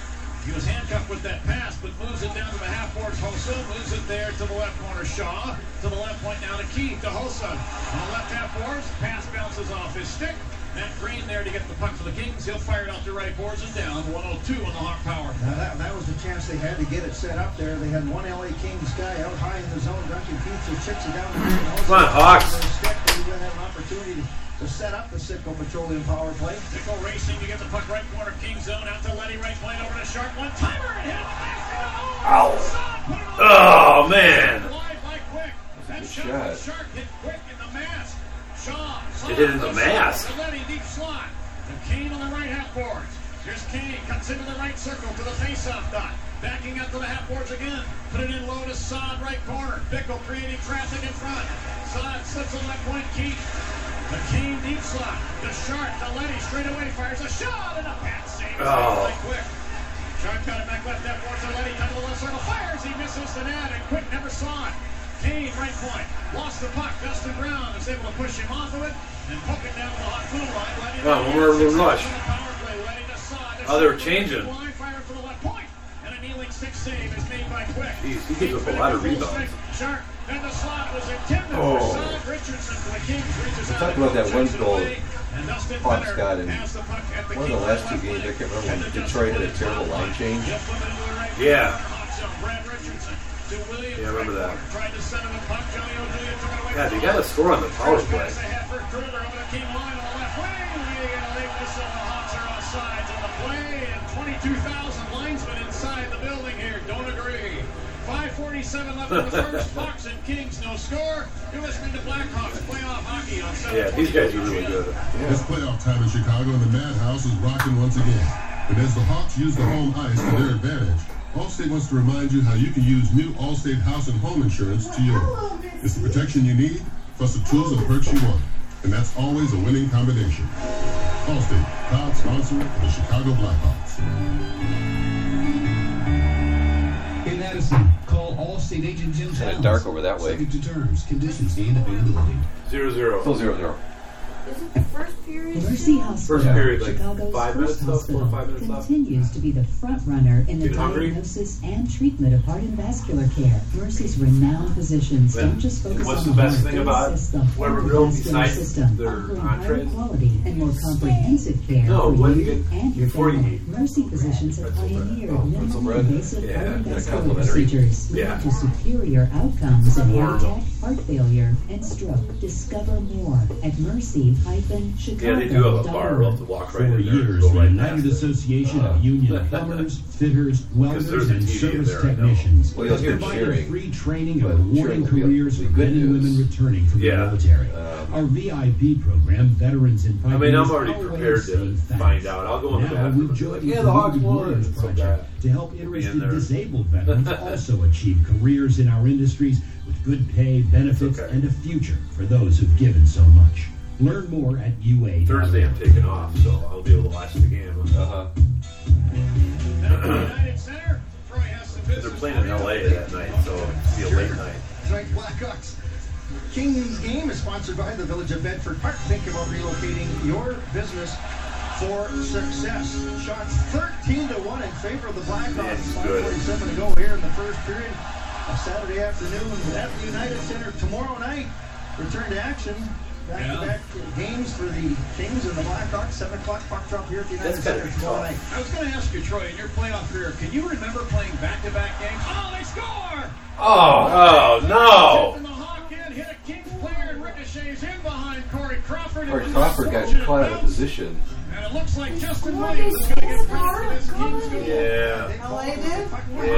Speaker 5: He was handcuffed with that pass, but moves it down to the half boards. Hossa moves it there to the left corner. Shaw to the left point now to Keith to Hossa. On the left half boards, pass bounces off his stick. Matt Green there to get the puck for the Kings. He'll fire it out the right boards and down. 102 on the Hawk power.
Speaker 11: Now that was the chance they had to get it set up there. They had one LA Kings guy out high in the zone. Duncan Keith just chips it down.
Speaker 7: Come on, Hawks.
Speaker 11: They're going to have an opportunity to set up the Citgo Petroleum power play.
Speaker 5: Citgo racing to get the puck right corner. King zone out to Letty. Right point over to Sharp. One timer and hit the back.
Speaker 7: Oh, man.
Speaker 5: That shot Sharp hit quick in the mask. Shaw.
Speaker 7: It hit in the mask.
Speaker 5: Letty deep slot. And Kane on the right half boards. Here's Kane. Cuts into the right circle to the face-off dot. Backing up to the half boards again. Put it in low to Saad, right corner. Bickle creating traffic in front. Saad slips on left point. Keith. The Kane deep slot. The Sharp to Letty. Straight away fires a shot and a pat save. Right quick. Sharp got it back left half boards to Letty. Down to the left circle. Fires. He misses the net and Quick never saw it. Kane, right point. Lost the puck. Dustin Brown is able to push him off of it and poke it down to the hot blue line.
Speaker 7: Come on, we're rush. Oh, they were changing.
Speaker 5: Fire for the left point. And a kneeling stick save is made by Quick.
Speaker 7: Jeez, he gives up a lot of rebounds.
Speaker 5: Sharp. And the slot was intended for Saad Richardson for the Kings. Reaches out.
Speaker 2: Talk about that one goal Hawks got in
Speaker 5: one
Speaker 2: of the last two games. I can't remember when Detroit had a terrible line change.
Speaker 7: Yeah. Yeah, I remember that. Yeah, they got to score on the power play.
Speaker 5: Hawks are offsides on the play, and 22,000 linesmen inside the building here don't agree. 5:47 left in the first. Hawks and Kings, no score. You're listening to Blackhawks playoff hockey on 7.
Speaker 7: Yeah, these guys are really good.
Speaker 12: Yeah. It's playoff time in Chicago, and the Madhouse is rocking once again. And as the Hawks use the home ice to their advantage, Allstate wants to remind you how you can use new Allstate house and home insurance to yours. It's the protection you need, plus the tools and perks you want. And that's always a winning combination. Allstate, proud sponsor of the Chicago Blackhawks.
Speaker 13: In Madison, call Allstate agent Jim
Speaker 2: Kind of dark over that way.
Speaker 13: Subject to terms, conditions, and availability.
Speaker 7: 0-0.
Speaker 2: Still 0-0.
Speaker 3: Isn't the first period?
Speaker 10: Mercy Hospital,
Speaker 7: First period, like
Speaker 10: Chicago's
Speaker 7: 5
Speaker 10: first
Speaker 7: minutes left, 4 or
Speaker 10: hospital,
Speaker 7: 5 minutes left.
Speaker 10: continues to be the front runner in the
Speaker 7: Get hungry?
Speaker 10: diagnosis and treatment of heart and vascular care. Mercy's renowned physicians don't just focus
Speaker 7: What's
Speaker 10: on
Speaker 7: the best
Speaker 10: heart,
Speaker 7: thing
Speaker 10: they
Speaker 7: about
Speaker 10: assist the
Speaker 7: Weber
Speaker 10: whole
Speaker 7: Grill
Speaker 10: vascular
Speaker 7: besides
Speaker 10: system,
Speaker 7: their
Speaker 10: offering higher
Speaker 7: entrees?
Speaker 10: quality and more comprehensive care
Speaker 7: No,
Speaker 10: for
Speaker 7: what do
Speaker 10: you
Speaker 7: you get
Speaker 10: and your
Speaker 7: before you
Speaker 10: family.
Speaker 7: eat?
Speaker 10: Mercy physicians have pioneered
Speaker 2: pretzel
Speaker 10: minimally
Speaker 2: bread?
Speaker 10: invasive
Speaker 7: Yeah,
Speaker 10: heart and
Speaker 2: yeah,
Speaker 10: vascular
Speaker 2: complimentary.
Speaker 10: procedures, leading
Speaker 7: Yeah.
Speaker 10: to superior outcomes in
Speaker 7: Warm.
Speaker 10: heart attack, heart failure, and stroke. Discover more at mercy-chicago.org.
Speaker 7: Yeah, they do have a bar. We'll have to walk right
Speaker 11: For
Speaker 7: in there.
Speaker 11: years,
Speaker 7: Go
Speaker 11: the
Speaker 7: right
Speaker 11: United
Speaker 7: past it.
Speaker 11: Association of Union Plumbers, Fitters, Welders,
Speaker 7: there's a
Speaker 11: and
Speaker 7: TV in
Speaker 11: Service
Speaker 7: there, I know.
Speaker 11: Technicians
Speaker 2: Well, you'll hear
Speaker 11: providing
Speaker 2: cheering,
Speaker 11: free training
Speaker 2: but
Speaker 11: and
Speaker 2: cheering
Speaker 11: rewarding
Speaker 2: will be
Speaker 11: careers for
Speaker 2: good
Speaker 11: men and
Speaker 2: news.
Speaker 11: women returning from
Speaker 7: Yeah.
Speaker 11: the military. Our VIP program, Veterans in Fighting,
Speaker 7: I mean, I'm
Speaker 11: is
Speaker 7: already
Speaker 11: our way of
Speaker 7: prepared to
Speaker 11: saying thanks.
Speaker 7: find out. I'll go in the
Speaker 11: Now
Speaker 7: bathroom
Speaker 11: we've
Speaker 7: and be
Speaker 11: joined
Speaker 7: like,
Speaker 11: with
Speaker 7: yeah, the Hawks
Speaker 11: Good
Speaker 7: won.
Speaker 11: Warriors
Speaker 7: It's so
Speaker 11: Project
Speaker 7: bad.
Speaker 11: to help
Speaker 7: in
Speaker 11: interested
Speaker 7: there.
Speaker 11: disabled veterans also achieve careers in our industries with good pay, benefits,
Speaker 7: okay.
Speaker 11: and a future for those who've given so much. Learn more at UA.
Speaker 7: Thursday I'm taking off, so I'll be able to watch the game.
Speaker 5: United Center. Troy has some business.
Speaker 7: They're playing in LA that night, so it'll be a late night.
Speaker 11: Tonight's Blackhawks Kings game is sponsored by the Village of Bedford Park. Think about relocating your business for success. Shots 13-1 in favor of the Blackhawks. 5:47 to go here in the first period of Saturday afternoon at the United Center. Tomorrow night, return to action. Back-to-back games for the Kings and the Blackhawks. 7 o'clock puck drop here at the United Center tomorrow night.
Speaker 5: I was going to ask you, Troy, in your playoff career, can you remember playing back-to-back games? Oh, they score!
Speaker 7: Oh, no!
Speaker 5: And the Hawk in hit a Kings player and ricochets in behind Corey Crawford.
Speaker 2: Corey Crawford got caught out of position.
Speaker 5: And it looks like Justin Williams is going to get credit for this Kings goal.
Speaker 7: Yeah.
Speaker 3: LA did?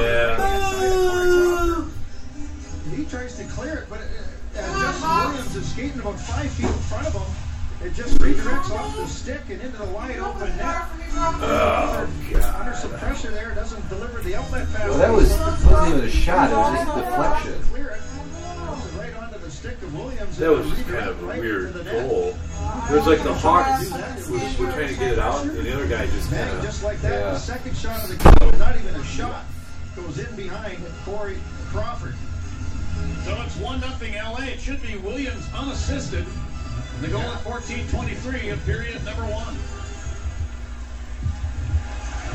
Speaker 7: Yeah.
Speaker 11: He tries to clear it, but Justin Williams is skating about 5 feet in front of him. It just redirects off the stick and into the wide open net.
Speaker 7: Oh,
Speaker 11: Under some pressure there, doesn't deliver the outlet pass.
Speaker 2: Well, that wasn't even a shot. It was just a deflection.
Speaker 11: Clear it. Right onto the stick of Williams.
Speaker 7: That was just kind of a weird goal. It was like the Hawks were trying to get it out, and the other guy just kind of...
Speaker 11: Just like that, the second shot of the game, not even a shot, goes in behind Corey Crawford.
Speaker 5: So it's 1-0 LA. It should be Williams unassisted. The goal at 14:23 of period number 1.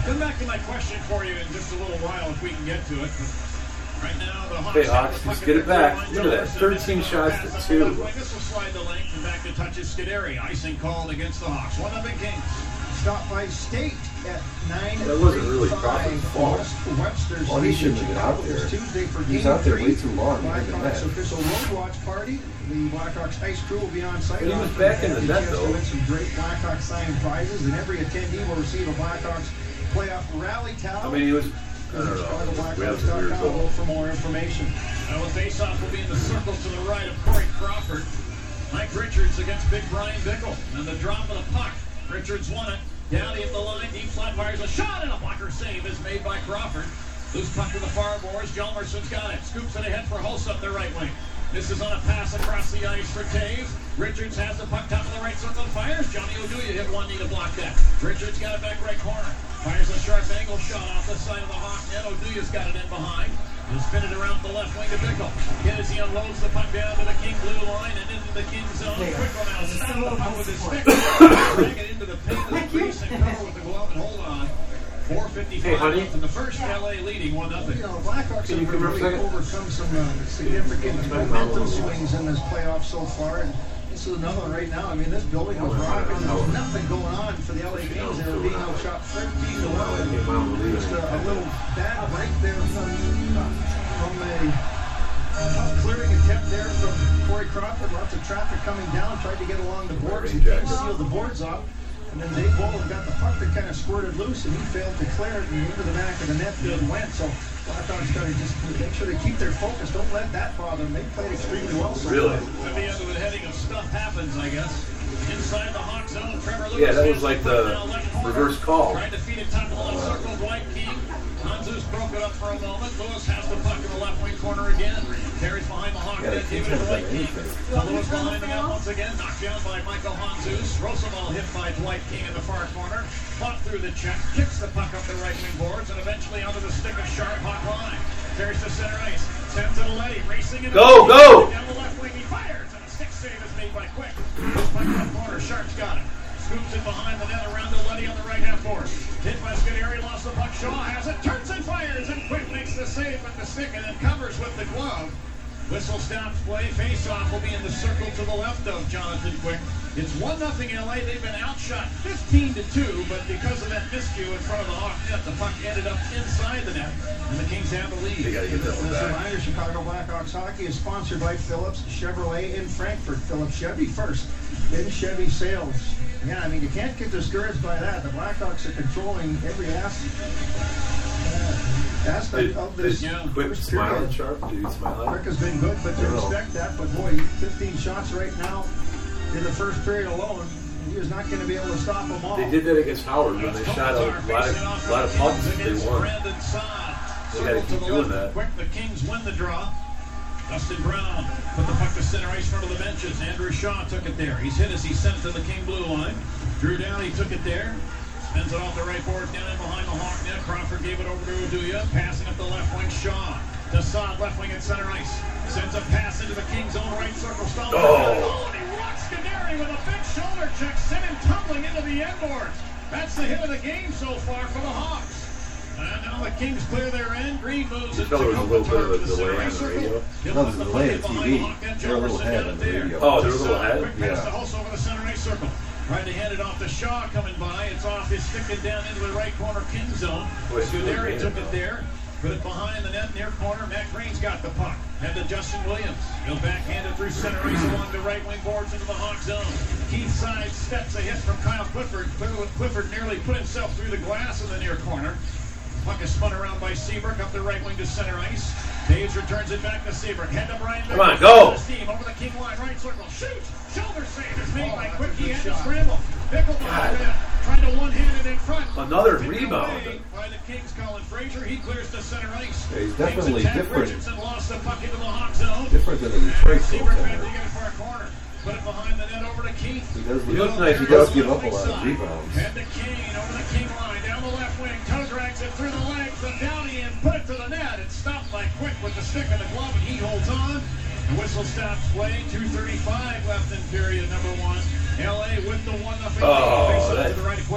Speaker 5: Come back to my question for you in just a little while if we can get to it. But right now, the Hawks.
Speaker 7: Hey, Hawks, just get it back. Look at that. 13 shots to 2.
Speaker 5: This will slide the length and back to touches Scuderi. Icing called against the Hawks. 1-0 Kings.
Speaker 11: Stop by State at 9.
Speaker 7: That wasn't really Crawford's fault.
Speaker 11: Webster's
Speaker 2: Well, he shouldn't have been out there.
Speaker 11: Tuesday for
Speaker 2: He was
Speaker 11: Game
Speaker 2: out there
Speaker 11: 3.
Speaker 2: way too long.
Speaker 11: Blackhawks official road watch party. The Blackhawks ice crew will be on site.
Speaker 7: But he was back in the net,
Speaker 11: To
Speaker 7: though.
Speaker 11: win some great Blackhawks signed prizes, and every attendee will receive a Blackhawks playoff rally towel.
Speaker 7: I mean, he was. I don't know. We have some weird goal.
Speaker 11: For more information.
Speaker 5: Now the face-off will be in the circle to the right of Corey Crawford. Mike Richards against Big Brian Bickle. And the drop of the puck. Richards won it. Down at the line, deep flat fires a shot, and a blocker save is made by Crawford. Loose puck to the far boards. Hjalmarsson's got it. Scoops it ahead for Hulse up the right wing. This is on a pass across the ice for Taves. Richards has the puck top of the right circle and fires. Johnny Oduya hit one knee to block that. Richards got it back right corner. Fires a sharp angle shot off the side of the Hawk net. Oduya's got it in behind. He'll spin it around the left wing to Bickle. Again as he unloads the puck down to the King blue line and into the King zone. Quickle now stopped the puck with his stick. Drag it into the pin of the crease and cover with the glove and hold on. 4:55 left in the first. LA leading 1-0.
Speaker 11: You know, Blackhawks have really overcome some significant momentum swings in this playoff so far. And this is another one right now. I mean, this building was rocking. There was nothing going on for the LA Kings. They were being outshot 13-1. Just a little bad break there from a clearing attempt there from Corey Crawford. Lots of traffic coming down. Tried to get along the boards. He couldn't seal the boards off. And then Dave Bolin got the puck that kind of squirted loose, and he failed to clear it, and into the back of the net field went. So Blackhawks got to just make sure they keep their focus. Don't let that bother them. They played extremely well. So
Speaker 7: Really?
Speaker 5: To be under the heading of stuff happens, I guess. Inside the Hawk zone, Trevor Lewis.
Speaker 7: Yeah, that was like the reverse call.
Speaker 5: Tried to feed it top of the left circle, Dwight King. Hanzus broke it up for a moment. Lewis has the puck in the left wing corner again. Carries behind the Hawk net, gave it to Dwight King. Lewis behind the net once again, knocked down by Michael Hanzus. Roosevelt hit by Dwight King in the far corner. Fought through the check, kicks the puck up the right wing boards, and eventually onto the stick of Sharp, hot line. Carries to center ice. Sends it to Letty, racing in
Speaker 7: Go!
Speaker 5: Down the left wing, he fires, and a stick save is made by Quick. This puck in the corner, Sharp's got it. Scoops it behind the net around to Letty on the right half board. Hit by Scuderi, lost the puck. Shaw has it, turns and fires, and Quick makes the save with the stick and then covers with the glove. Whistle stops play. Face-off will be in the circle to the left of Jonathan Quick. It's 1-0 LA. They've been outshot 15-2, but because of that miscue in front of the Hawk net, the puck ended up inside the net, and the Kings have the lead.
Speaker 7: They got to get that one
Speaker 11: As a
Speaker 7: back.
Speaker 11: reminder, Chicago Blackhawks hockey is sponsored by Phillips Chevrolet in Frankfurt. Phillips Chevy first, then Chevy sales. Yeah, I mean, you can't get discouraged by that. The Blackhawks are controlling every aspect of this.
Speaker 7: Quick smile at Sharp. Did he smile at
Speaker 11: Rick has been good, but to respect that. But boy, 15 shots right now in the first period alone. He was not going to be able to stop them all.
Speaker 7: They did that against Howard when they shot a lot of pucks that they won. They got to keep doing that.
Speaker 5: Quick, the Kings win the draw. Dustin Brown put the puck to center ice front of the benches. Andrew Shaw took it there. He's hit as he sent it to the King blue line. Drew down, he took it there. Spins it off the right board, down in behind the Hawk net. Crawford gave it over to Oduya. Passing up the left wing, Shaw. Desaad, left wing at center ice. Sends a pass into the King's own right circle. Stomps it down. Oh, and he rocks Scuderi with a big shoulder check. Sent him tumbling into the end boards. That's the hit of the game so far for the Hawks. And now the Kings clear their end. Green moves it to
Speaker 7: there was a little bit of a
Speaker 5: the center
Speaker 7: delay on
Speaker 5: ice
Speaker 7: the
Speaker 5: circle.
Speaker 7: radio.
Speaker 5: He'll
Speaker 2: No,
Speaker 5: put
Speaker 2: there's a
Speaker 5: the
Speaker 2: delay
Speaker 5: puck
Speaker 2: on
Speaker 5: behind
Speaker 2: TV.
Speaker 5: the Hawk net.
Speaker 2: They're a little
Speaker 5: Jefferson
Speaker 2: ahead
Speaker 5: got
Speaker 2: on
Speaker 5: it
Speaker 2: the
Speaker 5: there.
Speaker 2: radio.
Speaker 7: Oh, they're a little ahead?
Speaker 5: Quick pass to
Speaker 2: Yeah.
Speaker 5: Hulse over the center ice circle. Tried to hand it off to Shaw coming by. It's off his stick and down into the right corner King zone. Scuderi took it there. Put it behind the net, near corner. Matt Green's got the puck. Head to Justin Williams. He'll backhand it through center ice along the right wing boards into the Hawk zone. Keith side steps a hit from Kyle Clifford. Clifford nearly put himself through the glass in the near corner. Puck is spun around by Seabrook up the right wing to center ice. Taves returns it back to Seabrook. Head to Brian.
Speaker 7: Come on, go!
Speaker 5: Steam over the King line, right circle. Shoot! Shoulder save is made by Quick. He had to scramble. Pickle behind that. Trying to one-hand it in front.
Speaker 7: Another
Speaker 5: Taken
Speaker 7: rebound.
Speaker 5: away by the Kings, Colin Frazier. He clears to center ice.
Speaker 2: Yeah, he's definitely
Speaker 5: Kings attack.
Speaker 2: different.
Speaker 5: Richardson lost the puck into the Hawk zone.
Speaker 2: Different than the Detroit
Speaker 5: Seabrook back to
Speaker 2: goaltender.
Speaker 5: get it for a corner. Put it behind the net over to Keith.
Speaker 2: He does
Speaker 7: He looks nice.
Speaker 2: He does give up a lot of rebounds.
Speaker 5: Head to Kane over the King line, down the left wing. Toe drags it through the legs of Downey and put it to the net. It's stopped by Quick with the stick of the glove, and he holds on. The whistle stops play. 2:35 left in period number one. LA with the 1-0
Speaker 7: Oh,
Speaker 5: lead.
Speaker 7: that-
Speaker 5: To the right of Quick.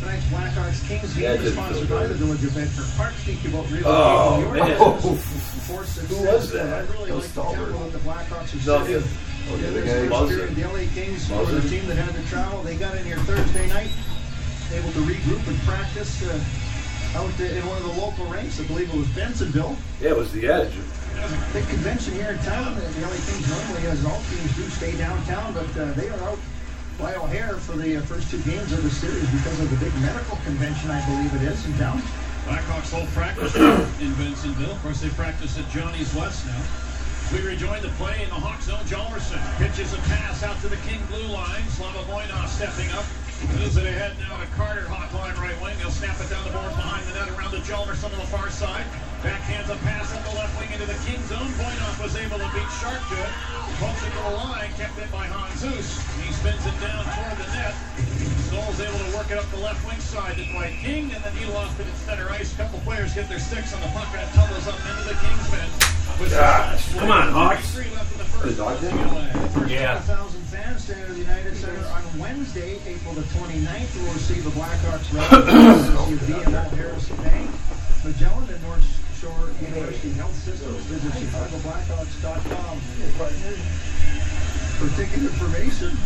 Speaker 11: Tonight's Blackhawks Kings game
Speaker 2: Yeah, it
Speaker 11: is
Speaker 2: did
Speaker 11: sponsored
Speaker 2: feel
Speaker 11: by the
Speaker 2: good.
Speaker 11: Village of Bedford Park. Think about relocating
Speaker 7: Oh,
Speaker 11: your
Speaker 7: man.
Speaker 11: business for success.
Speaker 7: Who was that?
Speaker 11: I really
Speaker 2: That was
Speaker 11: like the tempo
Speaker 2: Stallberg.
Speaker 11: that the Blackhawks are
Speaker 7: No,
Speaker 11: setting.
Speaker 2: Oh, the
Speaker 11: In
Speaker 2: other
Speaker 11: this
Speaker 2: guy?
Speaker 11: first period, the LA Kings were the team that had to travel. They got in here Thursday night, able to regroup and practice out in one of the local rinks. I believe it was Bensonville.
Speaker 7: Yeah, it was the Edge.
Speaker 11: There's a big convention here in town. The LA Kings normally, as all teams do, stay downtown, but they are out by O'Hare for the first two games of the series because of the big medical convention, I believe it is, in town.
Speaker 5: Blackhawks hold practice in Bensonville. Of course, they practice at Johnny's West now. We rejoin the play in the Hawk zone. Jalmerson pitches a pass out to the King blue line. Slava Voynov stepping up. Moves it ahead now to Carter, Hawk line right wing. He'll snap it down the boards behind the net around to Jalmerson on the far side. Backhands a pass up the left wing into the King zone. Voynov was able to beat Sharp to it. Pokes it to the line, kept it by Jesus. He spins it down toward the net. Stoll's able to work it up the left wing side to Dwight King, and then he lost it in center ice. A couple players get their sticks on the puck, and it tumbles up into the Kings bench.
Speaker 7: Gosh, come on, Hawks.
Speaker 2: The dog thing?
Speaker 7: Yeah.
Speaker 11: 1,000 fans stand at the United Center on Wednesday, April the 29th. We'll receive the Blackhawks representatives of BMO Harrison Bank, Magellan, and North Shore University Health Systems. Visit ChicagoBlackhawks.com for ticket information.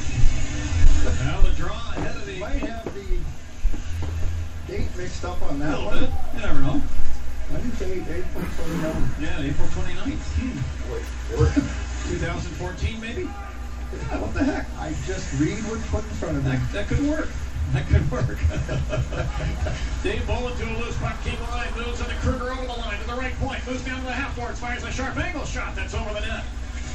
Speaker 5: Now the draw ahead of the...
Speaker 11: Might have the date mixed up on that
Speaker 5: little
Speaker 11: one.
Speaker 5: bit. You never know.
Speaker 11: Wednesday, April 29th.
Speaker 5: Yeah, April 29th.
Speaker 2: Wait,
Speaker 5: 2014, maybe?
Speaker 11: Yeah, what the heck? I just read what's put in front of me.
Speaker 5: That could work. That could work. Dave Bolin to a loose puck. King line moves into Kruger over the line to the right point. Moves down to the half boards. Fires a sharp angle shot. That's over the net.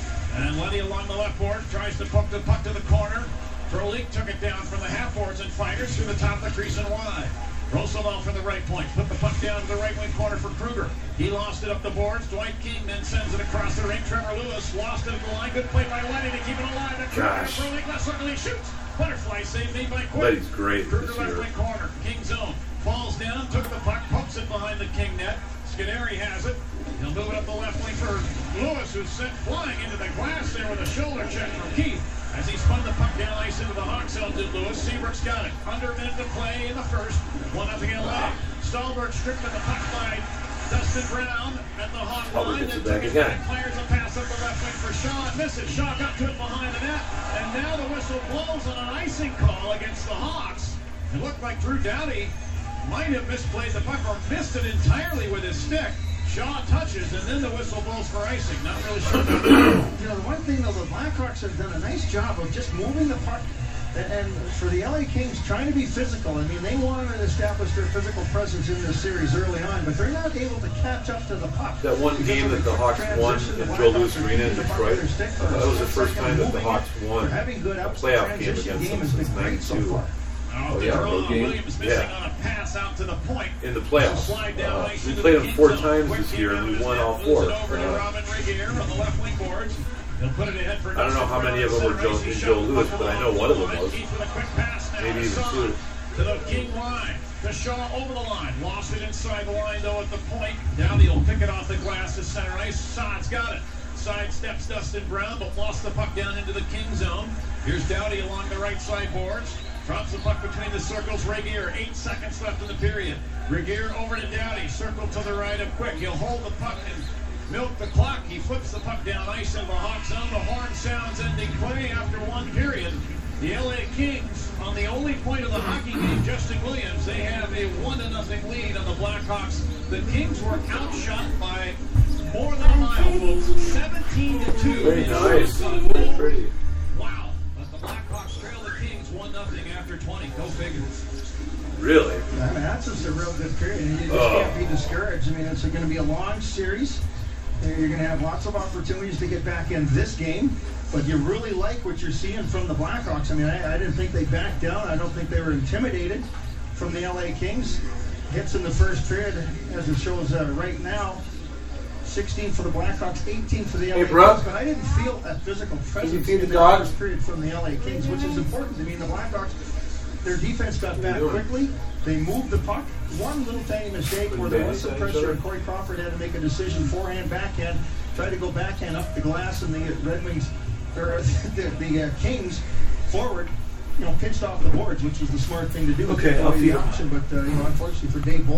Speaker 5: And Letty along the left board tries to poke the puck to the corner. Frolik took it down from the half boards and fires through the top of the crease and wide. Roosevelt from the right point. Put the puck down to the right wing corner for Kruger. He lost it up the boards. Dwight King then sends it across the ring. Trevor Lewis lost it at the line. Good play by Letty to keep it alive. And
Speaker 7: Gosh.
Speaker 5: Frolik left circle. He shoots. Butterfly save made by Quick.
Speaker 7: Letty's great
Speaker 5: Kruger
Speaker 7: this
Speaker 5: left
Speaker 7: year.
Speaker 5: wing corner. King zone. Falls down. Took the puck. Pokes it behind the King net. Skinner has it. He'll move it up the left wing for Lewis, who's sent flying into the glass there with a shoulder check from Keith. As he spun the puck down ice into the Hawk zone, did Lewis. Seabrook's got it. Under a minute to play in the first. 1-0 LA. Stahlberg stripped at the puck by Dustin Brown at the Hawk line.
Speaker 7: gets
Speaker 5: Then
Speaker 7: it back
Speaker 5: took it
Speaker 7: again.
Speaker 5: back. Fires a pass up the left wing for Shaw. Misses. Shaw got to it behind the net. And now the whistle blows on an icing call against the Hawks. It looked like Drew Doughty might have misplayed the puck or missed it entirely with his stick. Shaw touches, and then the whistle blows for icing. Not really sure.
Speaker 11: You know, the one thing, though, the Blackhawks have done a nice job of just moving the puck. And for the LA Kings, trying to be physical. I mean, they wanted to establish their physical presence in this series early on, but they're not able to catch up to the puck.
Speaker 7: That one game that the Hawks won in Joe Louis Arena in Detroit, that was the first time that the Hawks won a playoff game against them since '92.
Speaker 5: Oh,
Speaker 7: yeah,
Speaker 5: Roland
Speaker 7: road game.
Speaker 5: Williams missing
Speaker 7: Yeah.
Speaker 5: on a pass out to the point.
Speaker 7: In the playoffs.
Speaker 5: Slide down ice
Speaker 7: We
Speaker 5: into
Speaker 7: played
Speaker 5: the
Speaker 7: them
Speaker 5: King
Speaker 7: 4
Speaker 5: zone.
Speaker 7: times
Speaker 5: Quick
Speaker 7: this year, and we
Speaker 5: team
Speaker 7: won
Speaker 5: out
Speaker 7: all
Speaker 5: of his net,
Speaker 7: 4.
Speaker 5: moves it over to Robin Regier on the left wing boards. He'll put it ahead for
Speaker 7: I don't know how many of them were Joe Louis, but I know one of them was.
Speaker 5: Keith with a quick pass now.
Speaker 7: Maybe even
Speaker 5: Saad
Speaker 7: 2.
Speaker 5: to the King line. To Shaw over the line. Lost it inside the line, though, at the point. Downey will pick it off the glass to center ice. Saad's got it. Side steps Dustin Brown, but lost the puck down into the King zone. Here's Doughty along the right side boards. Drops the puck between the circles. Regier, 8 seconds left in the period. Regier over to Doughty. Circle to the right of Quick. He'll hold the puck and milk the clock. He flips the puck down ice in the Hawk zone. The horn sounds ending play after 1 period. The LA Kings, on the only point of the hockey game, Justin Williams, they have a 1-0 lead on the Blackhawks. The Kings were outshot by more than a mile, folks. 17-2.
Speaker 7: Very nice. Very pretty.
Speaker 5: Wow. But the Blackhawks trail the Kings 1-0 after 20. Go figure.
Speaker 7: Really?
Speaker 11: I mean, that's just a real good period. And you just can't be discouraged. I mean, it's going to be a long series. You're going to have lots of opportunities to get back in this game. But you really like what you're seeing from the Blackhawks. I mean, I didn't think they backed down. I don't think they were intimidated from the LA Kings. Hits in the first period, as it shows right now. 16 for the Blackhawks, 18 for the LA Kings. But I didn't feel that physical presence in the first period from the LA Kings, which is important. I mean, the Blackhawks, their defense got back quickly. They moved the puck. One little tiny mistake where there was some pressure, and Corey Crawford had to make a decision, forehand, backhand, tried to go backhand up the glass, and the Red Wings, or the Kings forward pitched off the boards, which was the smart thing to do.
Speaker 14: Okay, I'll feed him.
Speaker 11: But unfortunately for Dave Bolton,